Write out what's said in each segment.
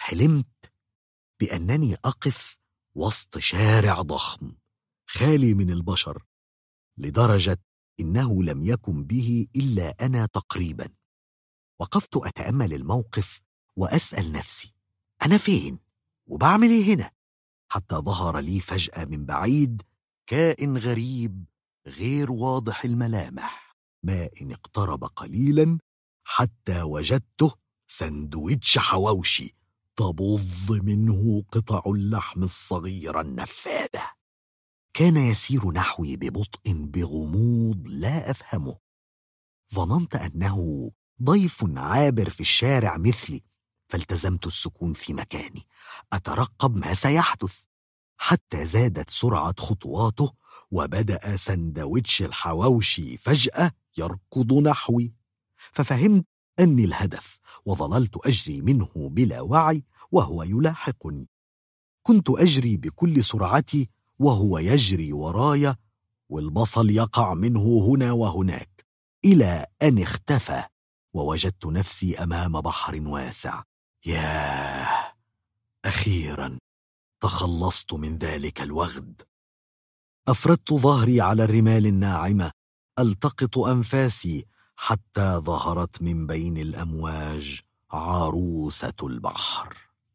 حلمت بأنني أقف وسط شارع ضخم خالي من البشر، لدرجة إنه لم يكن به إلا أنا تقريبا. وقفت أتأمل الموقف وأسأل نفسي أنا فين؟ وبعمل إيه هنا؟ حتى ظهر لي فجأة من بعيد كائن غريب غير واضح الملامح، ما إن اقترب قليلا حتى وجدته سندويتش حواوشي تبض منه قطع اللحم الصغيرة النفاذة. كان يسير نحوي ببطء بغموض لا أفهمه. ظننت أنه ضيف عابر في الشارع مثلي، فالتزمت السكون في مكاني أترقب ما سيحدث، حتى زادت سرعة خطواته وبدأ سندويتش الحواوشي فجأة يركض نحوي، ففهمت أني الهدف وظللت أجري منه بلا وعي وهو يلاحقني. كنت أجري بكل سرعتي وهو يجري وراي، والبصل يقع منه هنا وهناك إلى أن اختفى، ووجدت نفسي أمام بحر واسع. ياه، أخيرا تخلصت من ذلك الوغد. أفردت ظهري على الرمال الناعمة ألتقط أنفاسي حتى ظهرت من بين الأمواج عروسة البحر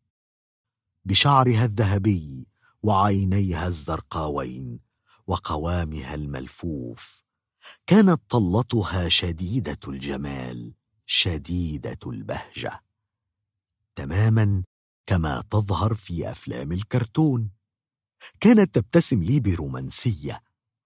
بشعرها الذهبي وعينيها الزرقاوين وقوامها الملفوف. كانت طلتها شديدة الجمال شديدة البهجة، تماما كما تظهر في أفلام الكرتون. كانت تبتسم لي برومانسية،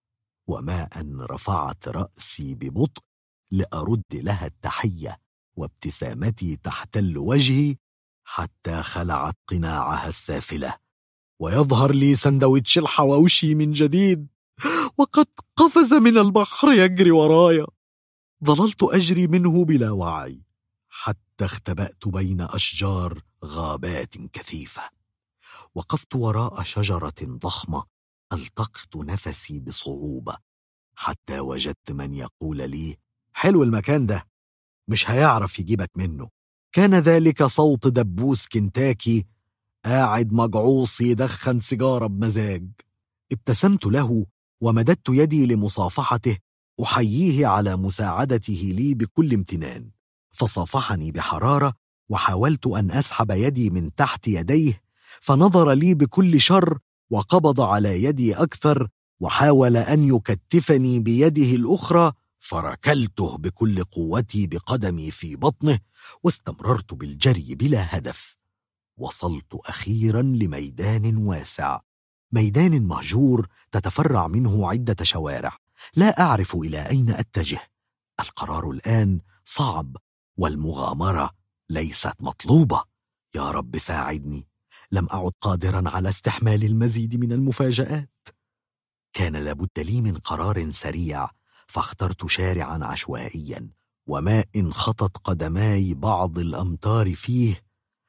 وما أن رفعت رأسي ببطء لأرد لها التحية وابتسامتي تحتل وجهي حتى خلعت قناعها السافلة، ويظهر لي سندويتش الحواوشي من جديد وقد قفز من البحر يجري ورايا. ظللت أجري منه بلا وعي حتى اختبأت بين أشجار غابات كثيفة. وقفت وراء شجرة ضخمة ألتقط نفسي بصعوبة، حتى وجدت من يقول لي حلو المكان ده، مش هيعرف يجيبك منه. كان ذلك صوت دبوس كنتاكي قاعد مجعوص يدخن سيجارة بمزاج. ابتسمت له ومددت يدي لمصافحته، أحييه على مساعدته لي بكل امتنان، فصافحني بحرارة، وحاولت أن أسحب يدي من تحت يديه، فنظر لي بكل شر وقبض على يدي أكثر، وحاول أن يكتفني بيده الأخرى، فركلته بكل قوتي بقدمي في بطنه، واستمررت بالجري بلا هدف. وصلت أخيرا لميدان واسع، ميدان مهجور تتفرع منه عدة شوارع، لا أعرف إلى أين أتجه. القرار الآن صعب والمغامرة ليست مطلوبة. يا رب ساعدني، لم أعد قادرا على استحمال المزيد من المفاجآت. كان لابد لي من قرار سريع، فاخترت شارعا عشوائيا، وما إن خطت قدماي بعض الأمتار فيه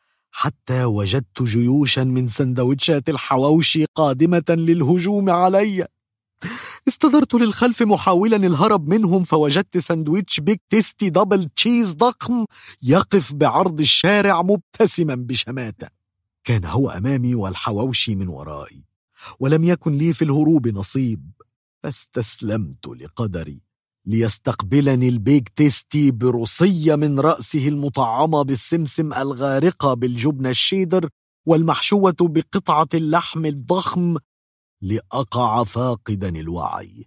حتى وجدت جيوشا من سندوتشات الحواوشي قادمة للهجوم علي. استدرت للخلف محاولا الهرب منهم، فوجدت سندويتش بيك تيستي دبل تشيز ضخم يقف بعرض الشارع مبتسما بشماتة. كان هو أمامي والحواوشي من ورائي، ولم يكن لي في الهروب نصيب، فاستسلمت لقدري ليستقبلني البيك تيستي برصية من رأسه المطعمة بالسمسم الغارقة بالجبنة الشيدر والمحشوة بقطعة اللحم الضخم، لأقع فاقدا الوعي.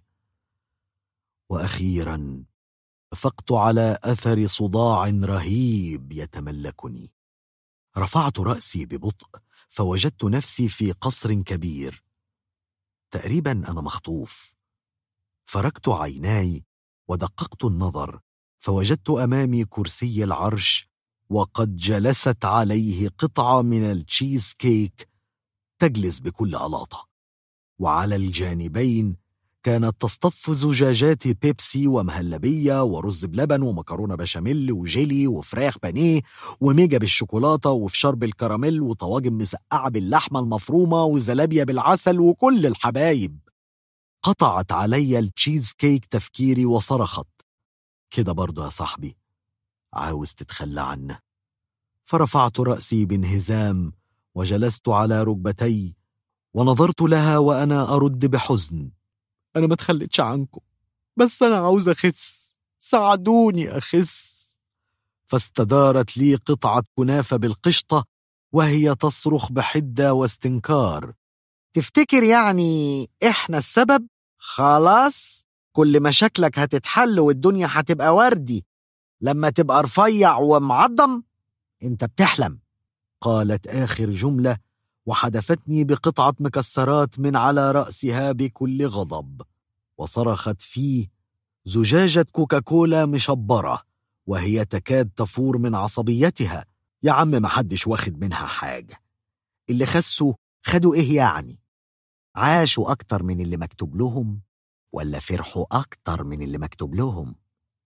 وأخيرا أفقت على أثر صداع رهيب يتملكني. رفعت رأسي ببطء فوجدت نفسي في قصر كبير، تقريبا أنا مخطوف. فركت عيناي ودققت النظر، فوجدت أمامي كرسي العرش، وقد جلست عليه قطعة من التشيز كيك تجلس بكل ألاطة، وعلى الجانبين كانت تصطف زجاجات بيبسي ومهلبية ورز بلبن ومكرونة بشاميل وجيلي وفراخ بانيه وميجا بالشوكولاتة وفشار بالكراميل وطواجن مسقعة باللحمة المفرومة وزلابية بالعسل وكل الحبايب. قطعت علي التشيز كيك تفكيري وصرخت: كده برضو يا صاحبي عاوز تتخلى عنه؟ فرفعت رأسي بانهزام وجلست على ركبتي ونظرت لها وأنا أرد بحزن: أنا ما تخليتش عنكم، بس أنا عاوز أخس، ساعدوني أخس. فاستدارت لي قطعة كنافة بالقشطة وهي تصرخ بحدة واستنكار: تفتكر يعني إحنا السبب؟ خلاص كل مشاكلك هتتحل والدنيا هتبقى وردي لما تبقى رفيع ومعضم؟ انت بتحلم. قالت آخر جملة وحدفتني بقطعة مكسرات من على رأسها بكل غضب، وصرخت فيه زجاجة كوكاكولا مشبرة وهي تكاد تفور من عصبيتها: يا عم محدش واخد منها حاجة، اللي خدوا ايه يعني؟ عاشوا أكتر من اللي مكتوب لهم ولا فرحوا أكتر من اللي مكتوب لهم؟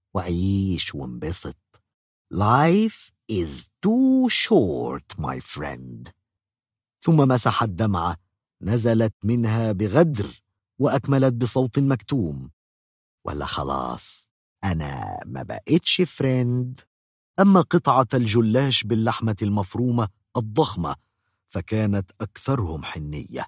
وعيش وانبسط. Life is too short my friend. ثم مسحت دمعة نزلت منها بغدر وأكملت بصوت مكتوم: ولا خلاص أنا ما بقتش فريند. أما قطعة الجلاش باللحمة المفرومة الضخمة فكانت أكثرهم حنية.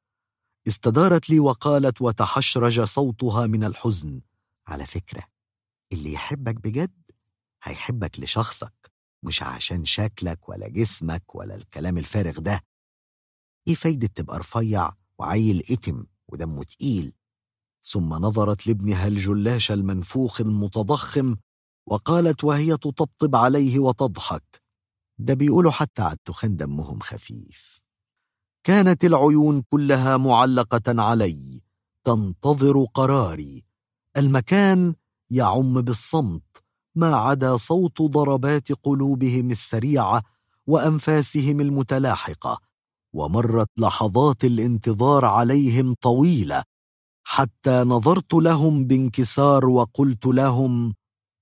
استدارت لي وقالت وتحشرج صوتها من الحزن: على فكرة اللي يحبك بجد هيحبك لشخصك، مش عشان شكلك ولا جسمك ولا الكلام الفارغ ده. ايه فايدة تبقى رفيع وعيل اتم ودمه تقيل؟ ثم نظرت لابنها الجلاش المنفوخ المتضخم وقالت وهي تطبطب عليه وتضحك: ده بيقولوا حتى على التخان دمهم خفيف. كانت العيون كلها معلقة علي تنتظر قراري. المكان يعم بالصمت ما عدا صوت ضربات قلوبهم السريعة وأنفاسهم المتلاحقة. ومرت لحظات الانتظار عليهم طويلة حتى نظرت لهم بانكسار وقلت لهم: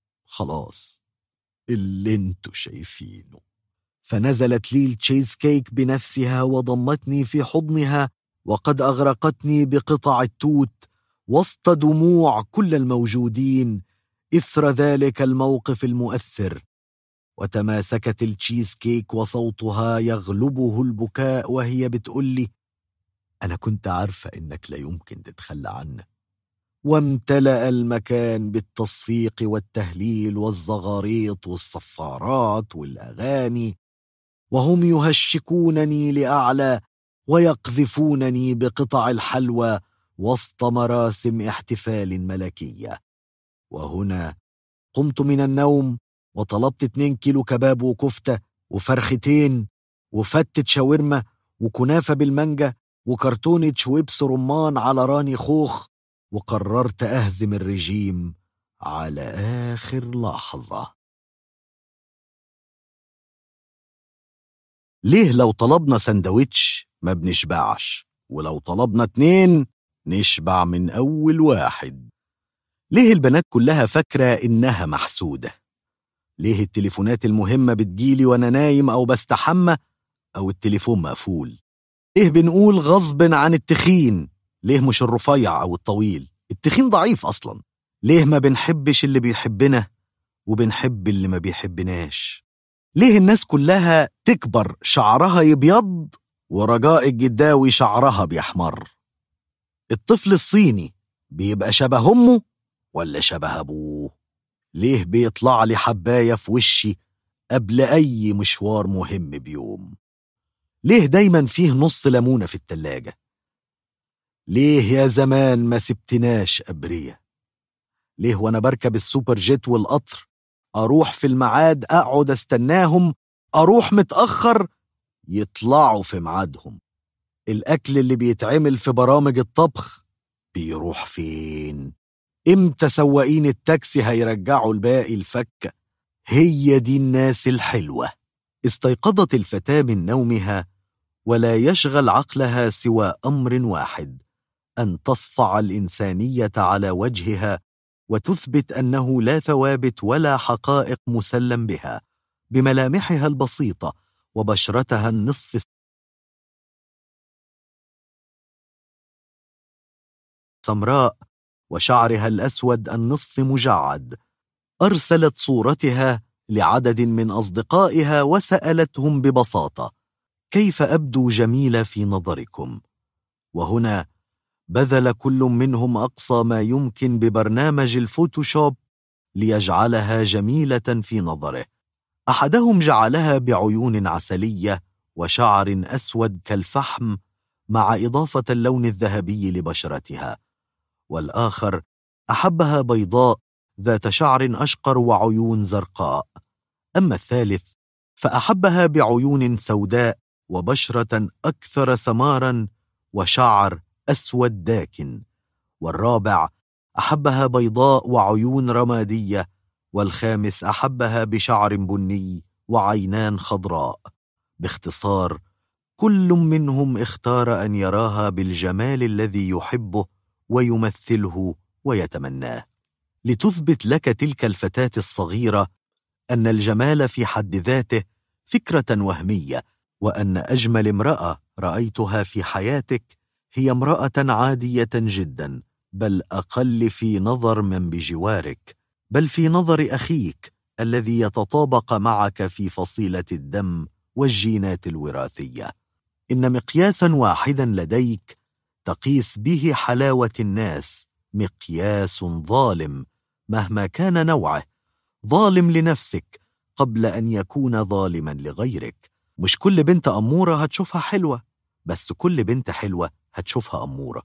خلاص اللي انتوا شايفينه. فنزلت لي التشيز كيك بنفسها وضمتني في حضنها وقد أغرقتني بقطع التوت وسط دموع كل الموجودين إثر ذلك الموقف المؤثر. وتماسكت التشيز كيك وصوتها يغلبه البكاء وهي بتقول لي: أنا كنت عارفة إنك لا يمكن تتخلى عنه. وامتلأ المكان بالتصفيق والتهليل والزغاريط والصفارات والأغاني، وهم يهشكونني لأعلى ويقذفونني بقطع الحلوى وسط مراسم احتفال ملكية. وهنا قمت من النوم وطلبت 2 كيلو كباب وكفتة وفرختين وفتة شاورما وكنافة بالمانجا وكرتونة شويبس رمان على راني خوخ، وقررت أهزم الرجيم على آخر لحظة. ليه لو طلبنا سندوتش ما بنشبعش، ولو طلبنا 2 نشبع من أول واحد؟ ليه البنات كلها فاكرة إنها محسودة؟ ليه التليفونات المهمة بتجيلي وأنا نايم أو بستحمى أو التليفون مقفول؟ ليه بنقول غصب عن التخين؟ ليه مش الرفيع أو الطويل؟ التخين ضعيف أصلا. ليه ما بنحبش اللي بيحبنا وبنحب اللي ما بيحبناش؟ ليه الناس كلها تكبر شعرها يبيض ورجاء الجداوي شعرها بيحمر؟ الطفل الصيني بيبقى شبه أمه ولا شبه أبوه؟ ليه بيطلع لي حباية في وشي قبل أي مشوار مهم بيوم؟ ليه دايما فيه نص ليمونة في التلاجة؟ ليه يا زمان ما سبتناش أبرية؟ ليه وانا بركب السوبر جيت والقطر اروح في الميعاد اقعد استناهم، اروح متأخر يطلعوا في ميعادهم؟ الاكل اللي بيتعمل في برامج الطبخ بيروح فين؟ امتى سواقين التاكسي هيرجعوا الباقي الفكة؟ هي دي الناس الحلوة. استيقظت الفتاة من نومها ولا يشغل عقلها سوى أمر واحد: أن تصفع الإنسانية على وجهها وتثبت أنه لا ثوابت ولا حقائق مسلم بها، بملامحها البسيطة وبشرتها النصف سمراء وشعرها الأسود النصف مجعد. أرسلت صورتها لعدد من أصدقائها وسألتهم ببساطة: كيف أبدو جميلة في نظركم؟ وهنا بذل كل منهم أقصى ما يمكن ببرنامج الفوتوشوب ليجعلها جميلة في نظره. أحدهم جعلها بعيون عسلية وشعر أسود كالفحم مع إضافة اللون الذهبي لبشرتها، والآخر أحبها بيضاء ذات شعر أشقر وعيون زرقاء. أما الثالث فأحبها بعيون سوداء وبشرة أكثر سمارا وشعر أسود داكن. والرابع أحبها بيضاء وعيون رمادية، والخامس أحبها بشعر بني وعينان خضراء. باختصار، كل منهم اختار أن يراها بالجمال الذي يحبه ويمثله ويتمناه. لتثبت لك تلك الفتاة الصغيرة أن الجمال في حد ذاته فكرة وهمية، وأن أجمل امرأة رأيتها في حياتك هي امرأة عادية جدا، بل أقل في نظر من بجوارك، بل في نظر أخيك الذي يتطابق معك في فصيلة الدم والجينات الوراثية. إن مقياسا واحدا لديك تقيس به حلاوة الناس مقياس ظالم مهما كان نوعه، ظالم لنفسك قبل أن يكون ظالما لغيرك. مش كل بنت أمورة هتشوفها حلوة، بس كل بنت حلوة هتشوفها أمورة.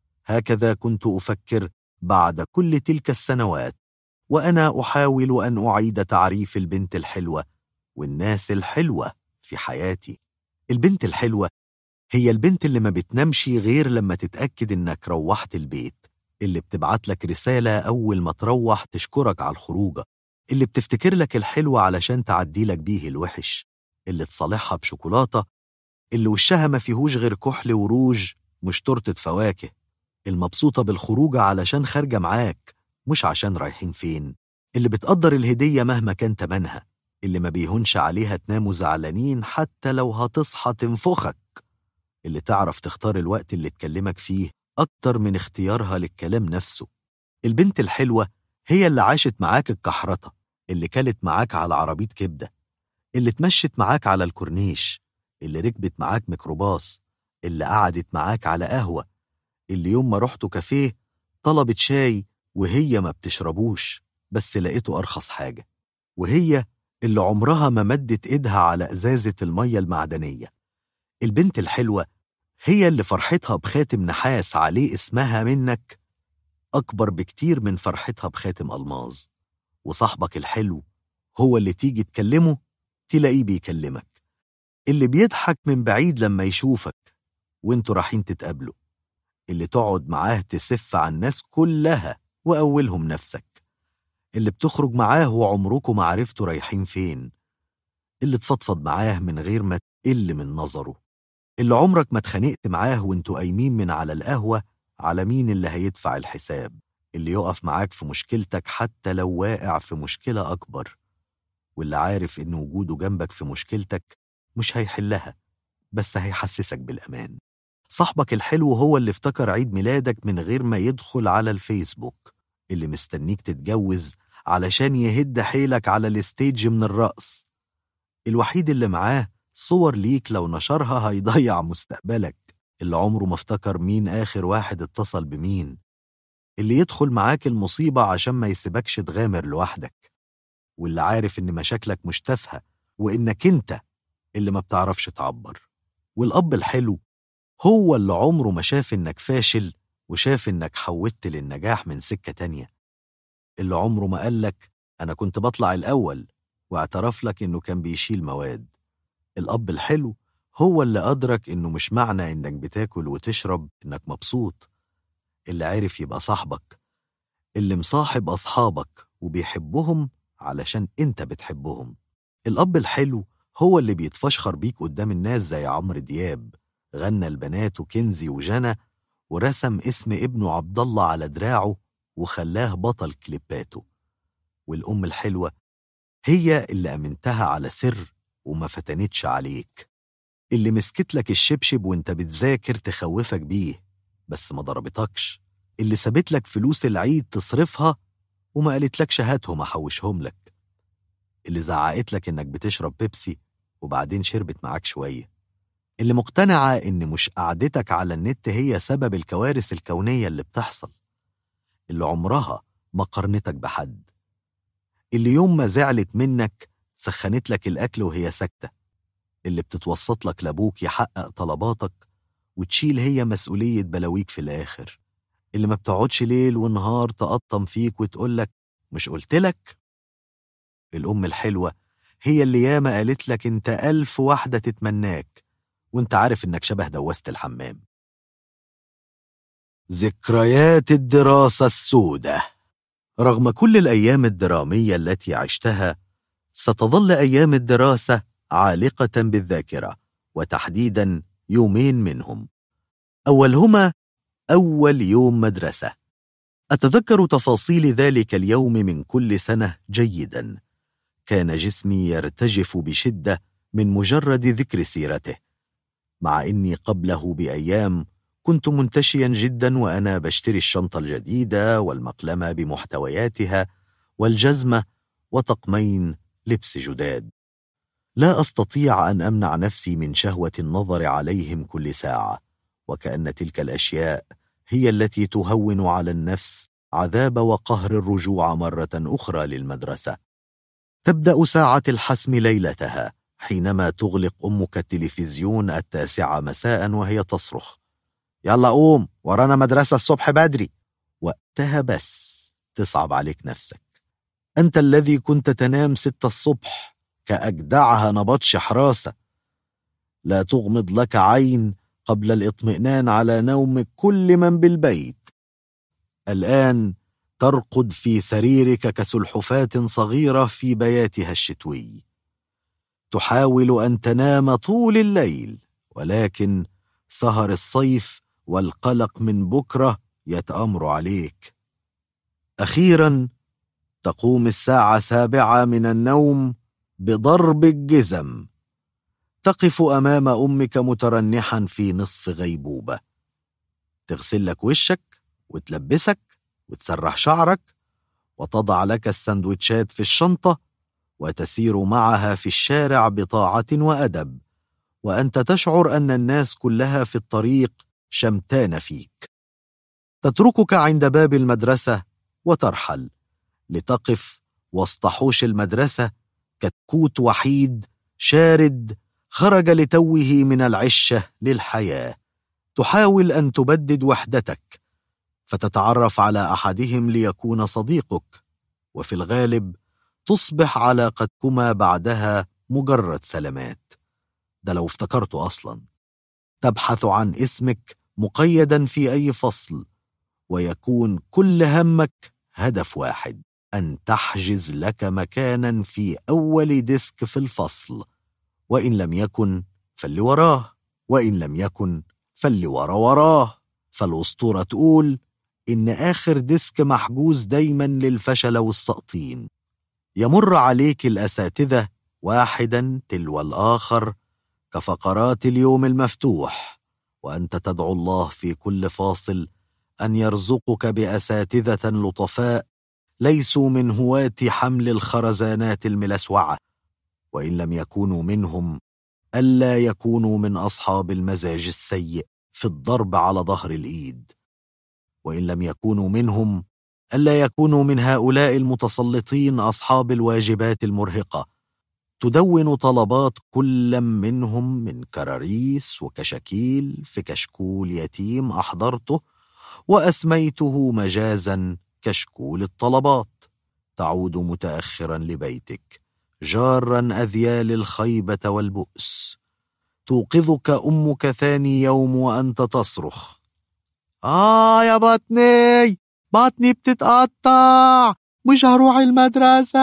هكذا كنت أفكر بعد كل تلك السنوات، وأنا أحاول أن أعيد تعريف البنت الحلوة والناس الحلوة في حياتي. البنت الحلوة هي البنت اللي ما بتنامش غير لما تتأكد إنك روحت البيت، اللي بتبعت لك رسالة أول ما تروح تشكرك على الخروجة، اللي بتفتكر لك الحلوة علشان تعدي لك بيه الوحش، اللي تصالحها بشوكولاتة، اللي وشها ما فيهوش غير كحل وروج مش تورتة فواكه، المبسوطة بالخروجة علشان خارجة معاك مش عشان رايحين فين، اللي بتقدر الهدية مهما كان تمنها، اللي ما بيهونش عليها تناموا زعلانين حتى لو هتصحى تنفخك، اللي تعرف تختار الوقت اللي تكلمك فيه أكتر من اختيارها للكلام نفسه. البنت الحلوة هي اللي عاشت معاك الكحرطة، اللي كلت معاك على عربية كبدة، اللي تمشت معاك على الكورنيش، اللي ركبت معاك ميكروباص، اللي قعدت معاك على قهوة، اللي يوم ما رحتوا كافيه طلبت شاي وهي ما بتشربوش بس لقيته أرخص حاجة، وهي اللي عمرها ما مدت إيدها على إزازة المية المعدنية. البنت الحلوة هي اللي فرحتها بخاتم نحاس عليه اسمها منك أكبر بكتير من فرحتها بخاتم ألماظ. وصاحبك الحلو هو اللي تيجي تكلمه تلاقيه بيكلمك، اللي بيضحك من بعيد لما يشوفك وانتوا رايحين تتقابلوا، اللي تقعد معاه تسف عن الناس كلها وأولهم نفسك، اللي بتخرج معاه وعمركم ما عرفتوا رايحين فين، اللي تفضفض معاه من غير ما تقل من نظره، اللي عمرك ما اتخانقت معاه وانتوا قايمين من على القهوة على مين اللي هيدفع الحساب، اللي يقف معاك في مشكلتك حتى لو واقع في مشكلة أكبر، واللي عارف إن وجوده جنبك في مشكلتك مش هيحلها بس هيحسسك بالأمان. صاحبك الحلو هو اللي افتكر عيد ميلادك من غير ما يدخل على الفيسبوك، اللي مستنيك تتجوز علشان يهد حيلك على الستيج من الرقص، الوحيد اللي معاه صور ليك لو نشرها هيضيع مستقبلك، اللي عمره ما افتكر مين آخر واحد اتصل بمين، اللي يدخل معاك المصيبة عشان ما يسيبكش تغامر لوحدك، واللي عارف إن مشاكلك مش تافهة وإنك أنت اللي ما بتعرفش تعبر. والأب الحلو هو اللي عمره ما شاف إنك فاشل وشاف إنك حودت للنجاح من سكة تانية، اللي عمره ما قالك أنا كنت بطلع الأول واعترف لك إنه كان بيشيل مواد. الأب الحلو هو اللي أدرك إنه مش معنى إنك بتاكل وتشرب إنك مبسوط، اللي عارف يبقى صاحبك، اللي مصاحب أصحابك وبيحبهم علشان أنت بتحبهم. الأب الحلو هو اللي بيتفشخر بيك قدام الناس زي عمرو دياب، غنى البنات وكنزي وجنى ورسم اسم ابنه عبد الله على دراعه وخلاه بطل كليباته. والأم الحلوة هي اللي أمنتها على سر وما فتنتش عليك، اللي مسكت لك الشبشب وانت بتذاكر تخوفك بيه بس ما ضربتكش، اللي سابت لك فلوس العيد تصرفها وما قالت لك هاتهم احوشهم لك، اللي زعقت لك إنك بتشرب بيبسي وبعدين شربت معاك شوية، اللي مقتنعة إن مش قعدتك على النت هي سبب الكوارث الكونية اللي بتحصل، اللي عمرها ما قارنتك بحد، اللي يوم ما زعلت منك سخنت لك الأكل وهي ساكتة، اللي بتتوسط لك لأبوك يحقق طلباتك وتشيل هي مسؤولية بلاويك في الآخر، اللي ما بتقعدش ليل ونهار تقطم فيك وتقولك مش قلتلك. الأم الحلوة هي اللي ياما قالت لك انت 1000 واحدة تتمناك وانت عارف انك شبه دواسة الحمام. ذكريات الدراسة السوداء. رغم كل الأيام الدرامية التي عشتها، ستظل أيام الدراسة عالقة بالذاكرة، وتحديدا يومين منهم. أولهما أول يوم مدرسة. أتذكر تفاصيل ذلك اليوم من كل سنة جيدا. كان جسمي يرتجف بشدة من مجرد ذكر سيرته، مع إني قبله بأيام كنت منتشيا جدا وأنا بشتري الشنطة الجديدة والمقلمة بمحتوياتها والجزمة وطقمين لبس جداد. لا أستطيع أن أمنع نفسي من شهوة النظر عليهم كل ساعة، وكأن تلك الأشياء هي التي تهون على النفس عذاب وقهر الرجوع مرة أخرى للمدرسة. تبدأ ساعة الحسم ليلتها حينما تغلق أمك التلفزيون 9 مساء وهي تصرخ: يلا قوم ورانا مدرسة الصبح بدري. وقتها بس تصعب عليك نفسك، أنت الذي كنت تنام 6 الصبح كأجدعها نبطش حراسة، لا تغمض لك عين قبل الاطمئنان على نوم كل من بالبيت. الآن ترقد في سريرك كسلحفاة صغيرة في بياتها الشتوي، تحاول أن تنام طول الليل، ولكن سهر الصيف والقلق من بكرة يتأمر عليك. أخيرا تقوم الساعة 7 من النوم بضرب الجزم، تقف أمام أمك مترنحا في نصف غيبوبة، تغسل لك وشك وتلبسك وتسرح شعرك وتضع لك السندوتشات في الشنطة وتسير معها في الشارع بطاعة وأدب، وأنت تشعر أن الناس كلها في الطريق شمتان فيك. تتركك عند باب المدرسة وترحل لتقف وسط حوش المدرسة كتكوت وحيد شارد خرج لتوه من العشة للحياة، تحاول أن تبدد وحدتك فتتعرف على أحدهم ليكون صديقك، وفي الغالب تصبح علاقتكما بعدها مجرد سلامات، ده لو افتكرته أصلا. تبحث عن اسمك مقيدا في أي فصل، ويكون كل همك هدف واحد: أن تحجز لك مكانا في أول ديسك في الفصل، وإن لم يكن فاللي وراه، وإن لم يكن فاللي وراه. فالأسطورة تقول إن آخر ديسك محجوز دايما للفشل والسقطين. يمر عليك الأساتذة واحدا تلو الآخر كفقرات اليوم المفتوح، وأنت تدعو الله في كل فاصل أن يرزقك بأساتذة لطفاء ليسوا من هواة حمل الخرزانات الملسوعة، وإن لم يكونوا منهم ألا يكونوا من أصحاب المزاج السيء في الضرب على ظهر الإيد، وإن لم يكونوا منهم ألا يكونوا من هؤلاء المتسلطين أصحاب الواجبات المرهقة، تدون طلبات كل منهم من كراريس وكشاكيل في كشكول يتيم أحضرته وأسميته مجازا كشكول الطلبات. تعود متأخرا لبيتك جارا أذيال الخيبة والبؤس، توقظك أمك ثاني يوم وأنت تصرخ: يا بطني بتتقطع، مش هروح المدرسة،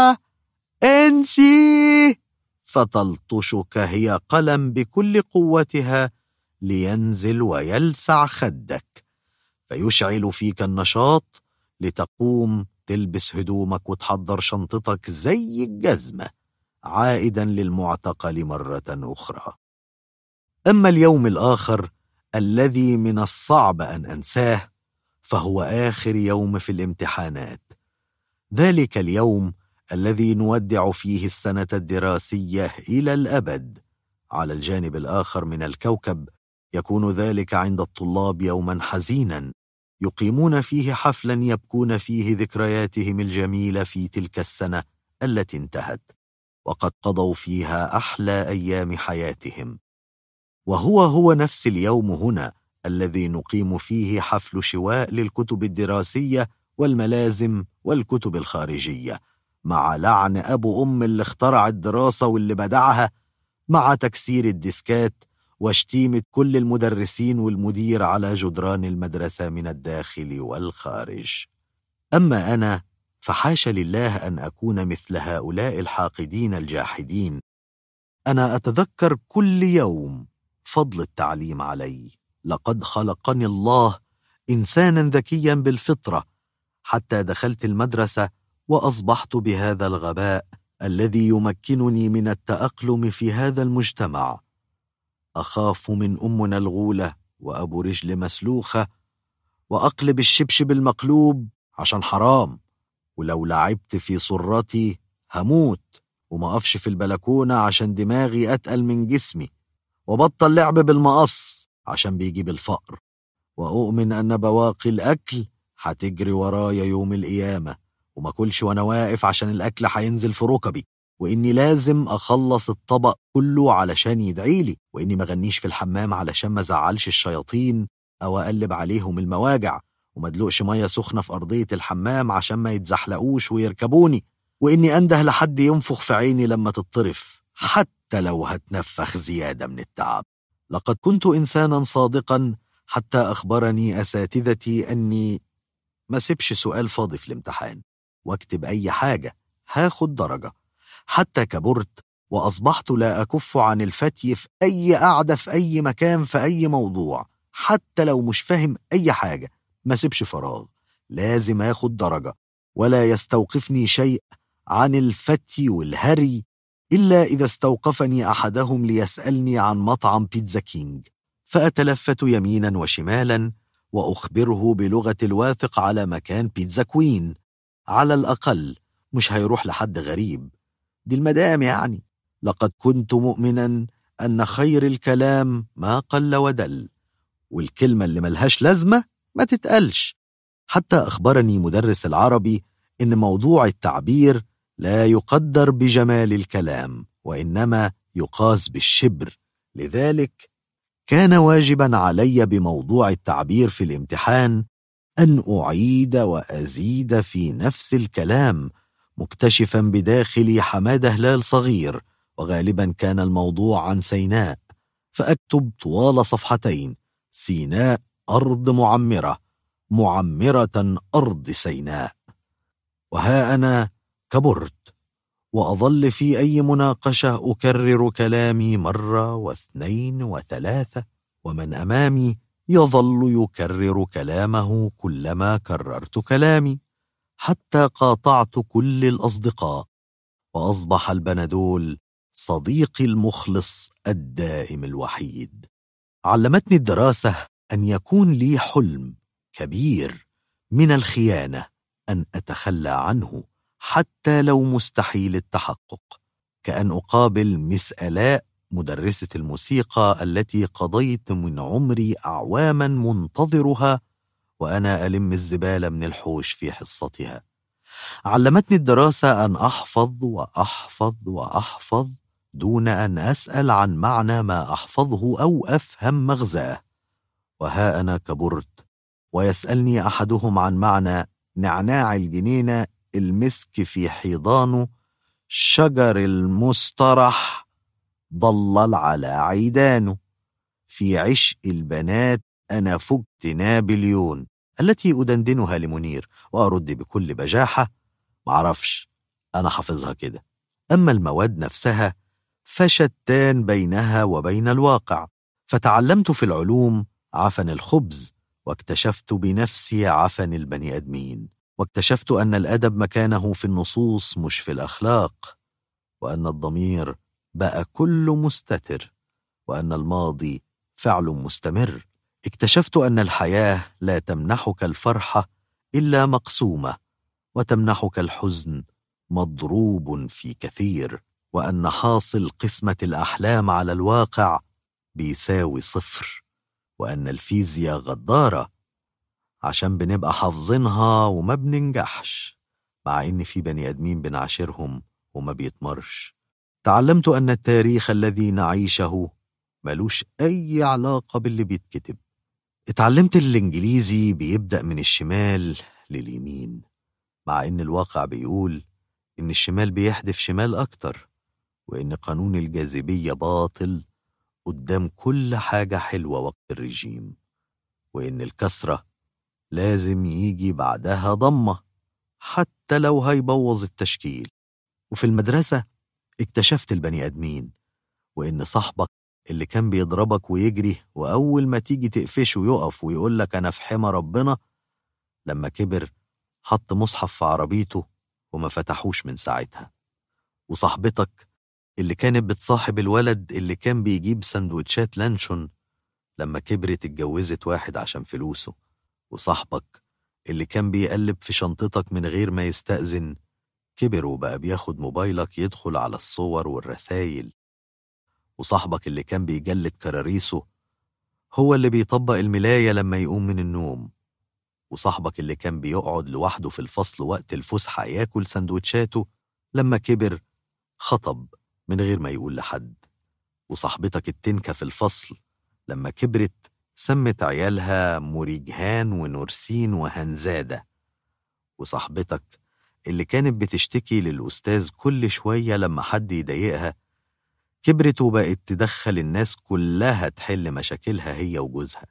انسي. فتلطشك هي قلم بكل قوتها لينزل ويلسع خدك، فيشعل فيك النشاط لتقوم تلبس هدومك وتحضر شنطتك زي الجزمة عائدا للمعتقل مرة أخرى. أما اليوم الآخر الذي من الصعب أن أنساه فهو آخر يوم في الامتحانات. ذلك اليوم الذي نودع فيه السنة الدراسية إلى الأبد. على الجانب الآخر من الكوكب يكون ذلك عند الطلاب يوما حزينا يقيمون فيه حفلا يبكون فيه ذكرياتهم الجميلة في تلك السنة التي انتهت وقد قضوا فيها أحلى أيام حياتهم. وهو نفس اليوم هنا الذي نقيم فيه حفل شواء للكتب الدراسية والملازم والكتب الخارجية، مع لعن أبو أم اللي اخترع الدراسة واللي بدعها، مع تكسير الديسكات وشتيمة كل المدرسين والمدير على جدران المدرسة من الداخل والخارج. أما أنا فحاش لله أن أكون مثل هؤلاء الحاقدين الجاحدين. أنا أتذكر كل يوم فضل التعليم علي. لقد خلقني الله إنسانا ذكيا بالفطرة حتى دخلت المدرسة وأصبحت بهذا الغباء الذي يمكنني من التأقلم في هذا المجتمع. أخاف من أمنا الغولة وأبو رجل مسلوخة وأقلب الشبشب المقلوب عشان حرام، ولو لعبت في صرتي هموت، وما أقفش في البلكونة عشان دماغي أتقل من جسمي، وبطل لعب بالمقص عشان بيجيب الفقر، وأؤمن أن بواقي الأكل هتجري ورايا يوم القيامة، وما كلش وأنا واقف عشان الأكل هينزل في ركبي، وإني لازم أخلص الطبق كله علشان يدعيلي، وإني ما غنيش في الحمام علشان ما زعلش الشياطين أو أقلب عليهم المواجع، وما ادلقش مية سخنة في أرضية الحمام عشان ما يتزحلقوش ويركبوني، وإني أنده لحد ينفخ في عيني لما تطرف حتى لو هتنفخ زيادة من التعب. لقد كنت إنسانا صادقا حتى أخبرني أساتذتي أني ما سيبش سؤال فاضي في الامتحان واكتب أي حاجة هاخد درجة. حتى كبرت وأصبحت لا أكف عن الفتي في أي قعدة في أي مكان في أي موضوع، حتى لو مش فاهم أي حاجة ما سيبش فراغ، لازم أخد درجة، ولا يستوقفني شيء عن الفتي والهري إلا إذا استوقفني أحدهم ليسألني عن مطعم بيتزا كينج، فأتلفت يمينا وشمالا وأخبره بلغة الواثق على مكان بيتزا كوين، على الأقل مش هيروح لحد غريب، دي المدام يعني. لقد كنت مؤمنا أن خير الكلام ما قل ودل، والكلمة اللي ملهاش لازمة ما تتقلش. حتى أخبرني مدرس العربي إن موضوع التعبير لا يقدر بجمال الكلام وإنما يقاس بالشبر، لذلك كان واجبا علي بموضوع التعبير في الامتحان أن أعيد وأزيد في نفس الكلام، مكتشفا بداخلي حماد هلال صغير، وغالبا كان الموضوع عن سيناء، فأكتب طوال صفحتين: سيناء أرض معمرة، معمرة أرض سيناء. وها أنا كبرت وأظل في أي مناقشة أكرر كلامي مرة واثنين وثلاثة، ومن أمامي يظل يكرر كلامه كلما كررت كلامي، حتى قاطعت كل الأصدقاء، وأصبح البنادول صديقي المخلص الدائم الوحيد. علمتني الدراسة أن يكون لي حلم كبير من الخيانة أن أتخلى عنه حتى لو مستحيل التحقق، كأن أقابل مس آلاء مدرسة الموسيقى التي قضيت من عمري أعواما منتظرها وأنا ألم الزبالة من الحوش في حصتها. علمتني الدراسة أن أحفظ وأحفظ وأحفظ دون أن أسأل عن معنى ما أحفظه أو أفهم مغزاه. وها أنا كبرت ويسألني أحدهم عن معنى نعناع الجنينة المسك في حيضانه شجر المسترح ضلل على عيدانه، في عشق البنات أنا فقت نابليون، التي أدندنها لمنير وأرد بكل بجاحة: معرفش، أنا حافظها كده. أما المواد نفسها فشتان بينها وبين الواقع، فتعلمت في العلوم عفن الخبز، واكتشفت بنفسي عفن البني أدمين، واكتشفت أن الأدب مكانه في النصوص مش في الأخلاق، وأن الضمير بقى كله مستتر، وأن الماضي فعل مستمر. اكتشفت أن الحياة لا تمنحك الفرحة إلا مقسومة، وتمنحك الحزن مضروب في كثير، وأن حاصل قسمة الأحلام على الواقع بيساوي 0، وأن الفيزياء غدارة عشان بنبقى حافظينها وما بننجحش، مع إن في بني آدمين بنعاشرهم وما بيتمرش. تعلمت أن التاريخ الذي نعيشه ملوش أي علاقة باللي بيتكتب. اتعلمت الإنجليزي بيبدأ من الشمال لليمين، مع إن الواقع بيقول إن الشمال بيحدف شمال أكتر، وإن قانون الجاذبية باطل قدام كل حاجة حلوة وقت الرجيم، وإن الكسرة لازم يجي بعدها ضمة حتى لو هيبوظ التشكيل. وفي المدرسة اكتشفت البني آدمين، وإن صاحبك اللي كان بيضربك ويجري وأول ما تيجي تقفشه يقف ويقولك أنا في حمى ربنا، لما كبر حط مصحف في عربيته وما فتحوش من ساعتها. وصاحبتك اللي كانت بتصاحب الولد اللي كان بيجيب سندوتشات لانشون، لما كبرت اتجوزت واحد عشان فلوسه. وصاحبك اللي كان بيقلب في شنطتك من غير ما يستأذن، كبر وبقى بياخد موبايلك يدخل على الصور والرسايل. وصاحبك اللي كان بيجلد كراريسه هو اللي بيطبق الملاية لما يقوم من النوم. وصاحبك اللي كان بيقعد لوحده في الفصل وقت الفسحة ياكل سندوتشاته، لما كبر خطب من غير ما يقول لحد. وصاحبتك التنكة في الفصل لما كبرت سمت عيالها مريجهان ونورسين وهنزادة. وصاحبتك اللي كانت بتشتكي للأستاذ كل شوية لما حد يضايقها، كبرت وبقت تدخل الناس كلها تحل مشاكلها هي وجوزها.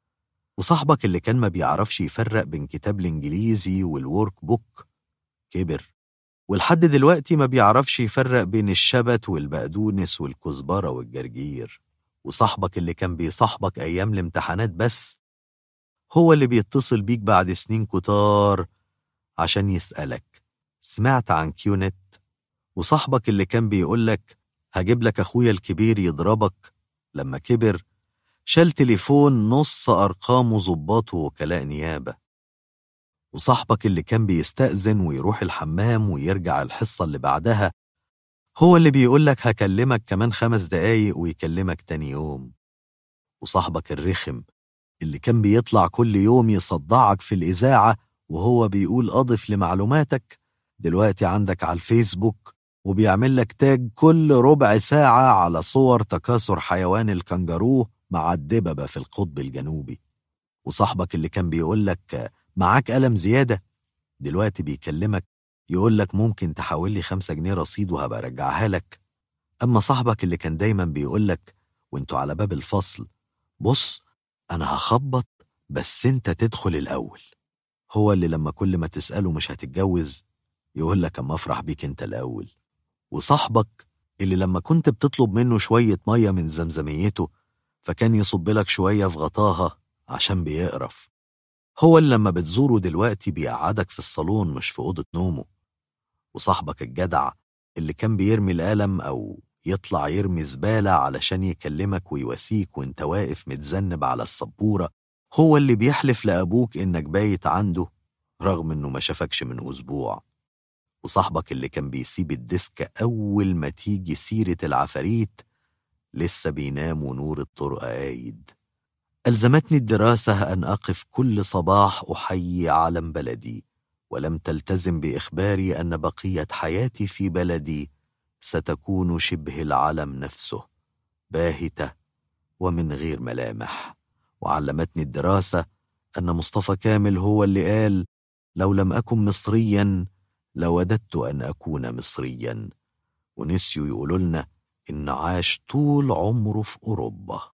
وصاحبك اللي كان ما بيعرفش يفرق بين كتاب الإنجليزي والورك بوك، كبر ولحد دلوقتي ما بيعرفش يفرق بين الشبت والبقدونس والكزبرة والجرجير. وصاحبك اللي كان بيصاحبك أيام الامتحانات بس، هو اللي بيتصل بيك بعد سنين كتار عشان يسألك سمعت عن كيونت. وصاحبك اللي كان بيقولك هجيب لك أخويا الكبير يضربك، لما كبر شال تليفون نص أرقامه ضباط ووكلاء نيابة. وصاحبك اللي كان بيستأذن ويروح الحمام ويرجع الحصة اللي بعدها، هو اللي بيقولك هكلمك كمان 5 دقايق ويكلمك تاني يوم. وصاحبك الرخم اللي كان بيطلع كل يوم يصدعك في الإذاعة وهو بيقول أضف لمعلوماتك، دلوقتي عندك على الفيسبوك وبيعمل لك تاج كل ربع ساعة على صور تكاثر حيوان الكنجارو مع الدببة في القطب الجنوبي. وصاحبك اللي كان بيقولك معاك قلم زيادة، دلوقتي بيكلمك يقولك ممكن تحول لي 5 جنيه رصيد وهبقى ارجعها لك. أما صاحبك اللي كان دايما بيقولك وانتوا على باب الفصل بص أنا هخبط بس انت تدخل الأول، هو اللي لما كل ما تسأله مش هتتجوز يقولك أما أفرح بيك انت الأول. وصاحبك اللي لما كنت بتطلب منه شوية مية من زمزميته فكان يصب لك شوية في غطاها عشان بيقرف، هو اللي لما بتزوره دلوقتي بيقعدك في الصالون مش في أوضة نومه. وصاحبك الجدع اللي كان بيرمي القلم أو يطلع يرمي زبالة علشان يكلمك ويواسيك وانت واقف متذنب على السبورة، هو اللي بيحلف لأبوك إنك بايت عنده رغم إنه ما شافكش من أسبوع. وصاحبك اللي كان بيسيب الديسك أول ما تيجي سيرة العفاريت لسه بينام ونور الطرق قايد. ألزمتني الدراسة أن أقف كل صباح أحيي علم بلدي، ولم تلتزم بإخباري أن بقية حياتي في بلدي ستكون شبه العلم نفسه، باهتة ومن غير ملامح. وعلمتني الدراسة أن مصطفى كامل هو اللي قال لو لم أكن مصريا لوددت أن أكون مصريا. ونسيوا يقولوا لنا إن عاش طول عمره في أوروبا.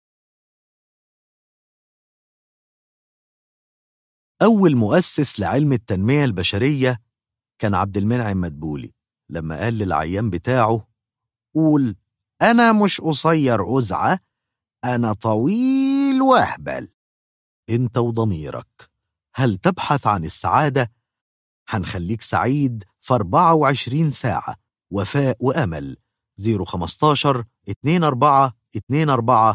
أول مؤسس لعلم التنمية البشرية كان عبد المنعم مدبولي، لما قال للعيان بتاعه قول أنا مش قصير أزعة، أنا طويل وأهبل. أنت وضميرك، هل تبحث عن السعادة؟ هنخليك سعيد في 24 ساعة. وفاء وأمل 015 24 24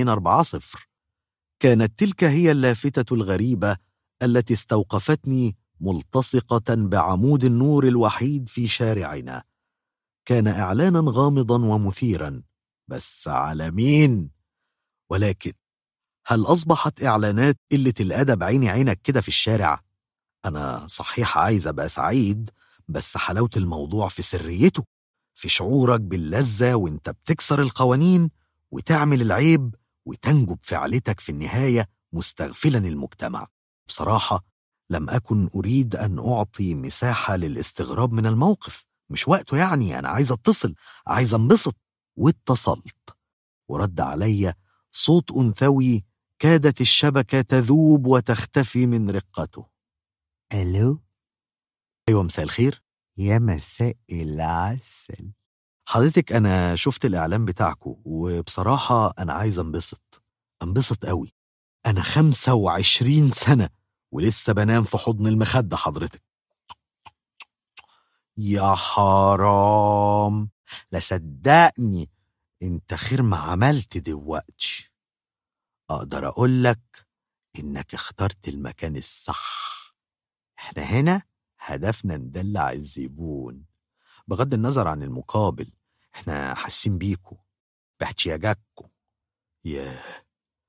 240. كانت تلك هي اللافتة الغريبة التي استوقفتني ملتصقة بعمود النور الوحيد في شارعنا. كان إعلانا غامضا ومثيرا، بس على مين؟ ولكن هل أصبحت إعلانات قلة الأدب عيني عينك كده في الشارع؟ أنا صحيح عايز أبقى سعيد، بس حلاوة الموضوع في سريته، في شعورك باللذة وانت بتكسر القوانين وتعمل العيب وتنجو بفعلتك في النهاية مستغفلا المجتمع. بصراحة لم أكن أريد أن أعطي مساحة للاستغراب من الموقف، مش وقته يعني، أنا عايز أتصل، عايز أنبسط. واتصلت، ورد علي صوت أنثوي كادت الشبكة تذوب وتختفي من رقته. ألو؟ أيوة، مساء الخير. يا مساء العسل. حضرتك أنا شفت الإعلان بتاعكو، وبصراحة أنا عايز أنبسط قوي. أنا 25 سنة ولسه بنام في حضن المخدة حضرتك. يا حرام، لا صدقني انت خير ما عملت دلوقتي. اقدر اقولك انك اخترت المكان الصح. احنا هنا هدفنا ندلع الزبون بغض النظر عن المقابل. احنا حاسين بيكو، باحتياجاتكو. ياه،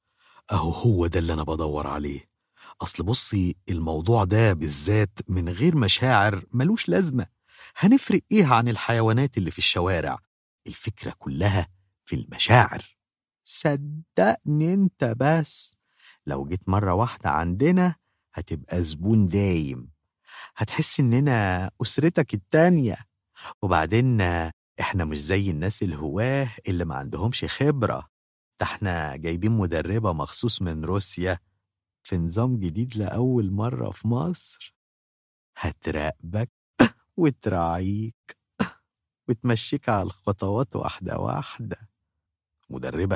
هو ده اللي انا بدور عليه. اصل بصي، الموضوع ده بالذات من غير مشاعر ملوش لازمة. هنفرق ايه عن الحيوانات اللي في الشوارع؟ الفكرة كلها في المشاعر. صدقني انت، بس لو جيت مرة واحدة عندنا هتبقى زبون دايم، هتحس اننا اسرتك التانية. وبعدين احنا مش زي الناس الهواه اللي ما عندهمش خبرة. ده احنا جايبين مدربة مخصوص من روسيا في نظام جديد لأول مرة في مصر، هتراقبك وتراعيك وتمشيك على الخطوات واحدة واحدة. مدربة؟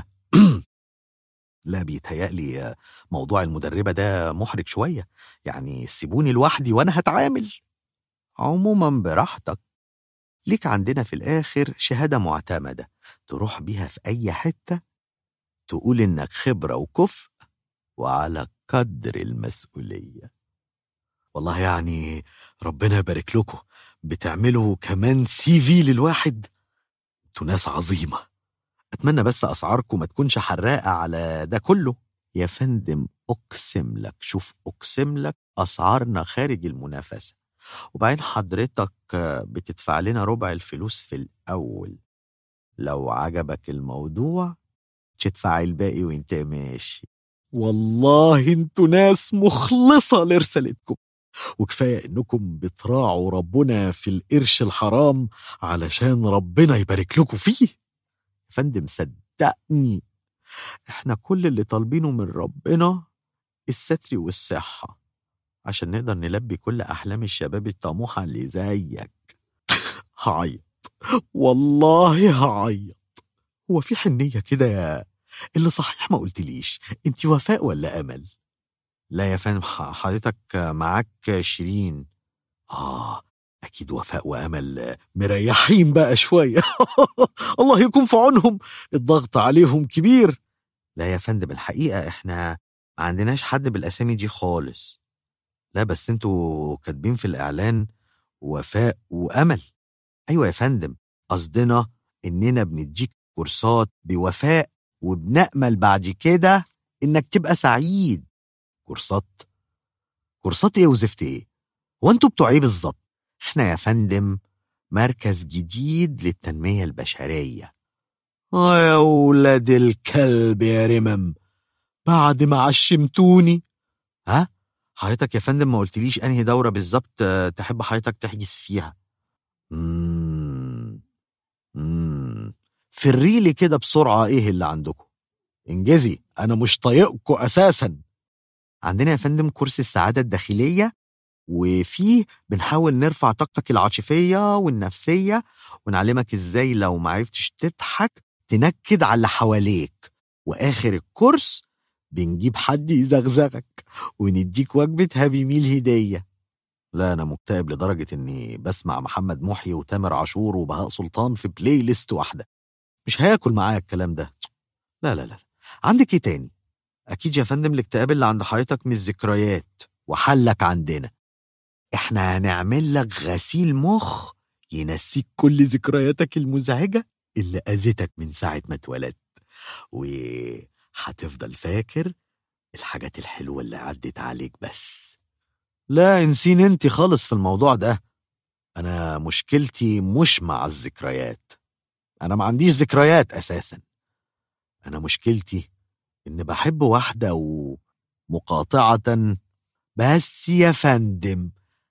لا، بيتهيألي موضوع المدربة ده محرج شوية، يعني سيبوني لوحدي وأنا هتعامل. عموما براحتك، ليك عندنا في الآخر شهادة معتمدة تروح بيها في أي حتة، تقول إنك خبرة وكفء وعلى قدر المسؤولية. والله يعني ربنا يبارك لكم، بتعملوا كمان CV للواحد. انتوا ناس عظيمة. أتمنى بس أسعاركم ما تكونش حراقة على ده كله. يا فندم أقسم لك، شوف أقسم لك، أسعارنا خارج المنافسة. وبعدين حضرتك بتدفع لنا ربع الفلوس في الأول، لو عجبك الموضوع تدفع الباقي وانت ماشي. والله انتوا ناس مخلصة لرسالتكم، وكفاية انكم بتراعوا ربنا في القرش الحرام علشان ربنا يبارك لكم فيه. فندم صدقني، احنا كل اللي طالبينه من ربنا الستر والصحة عشان نقدر نلبي كل أحلام الشباب الطموحة اللي زيك. هعيط، والله هعيط. هو في حنية كده يا اللي صحيح ما قلتليش، انت وفاء ولا أمل؟ لا يا فندم، حضرتك معاك شيرين. أكيد وفاء وأمل مريحين بقى شوية. الله يكون في عونهم، الضغط عليهم كبير. لا يا فندم، الحقيقة احنا ما عندناش حد بالأسامي دي خالص. لا بس انتوا كاتبين في الإعلان وفاء وأمل. أيوة يا فندم، قصدنا إننا بنديك كورسات بوفاء وبنأمل بعد كده إنك تبقى سعيد. كورسات إيه وزفت إيه؟ وانتوا بتوع إيه بالظبط؟ إحنا يا فندم مركز جديد للتنمية البشرية. يا ولاد الكلب يا رمم، بعد ما عشمتوني. ها؟ حضرتك يا فندم ما قلتليش أنهي دورة بالظبط تحب حضرتك تحجز فيها؟ فريلي كده بسرعة إيه اللي عندكم؟ انجزي، أنا مش طايقكم أساسا. عندنا يا فندم كورس السعادة الداخلية، وفيه بنحاول نرفع طاقتك العاطفية والنفسية، ونعلمك إزاي لو معرفتش تضحك تنكد على اللي حواليك. وآخر الكورس بنجيب حد يزغزغك ونديك وجبة هابي ميل هدية. لا أنا مكتئب لدرجة إني بسمع محمد محي وتامر عاشور وبهاء سلطان في بلاي ليست واحدة. مش هياكل معايا الكلام ده. لا لا لا، عندك إيه تاني؟ أكيد يا فندم الاكتئاب اللي عند حضرتك مش ذكريات وحلك عندنا. احنا هنعمل لك غسيل مخ ينسيك كل ذكرياتك المزعجة اللي أذتك من ساعة ما اتولدت، وهتفضل فاكر الحاجات الحلوة اللي عدت عليك بس. لا انسيني انت خالص في الموضوع ده. أنا مشكلتي مش مع الذكريات، أنا ما عنديش ذكريات أساسا. أنا مشكلتي إن بحب واحدة ومقاطعة. بس يا فندم،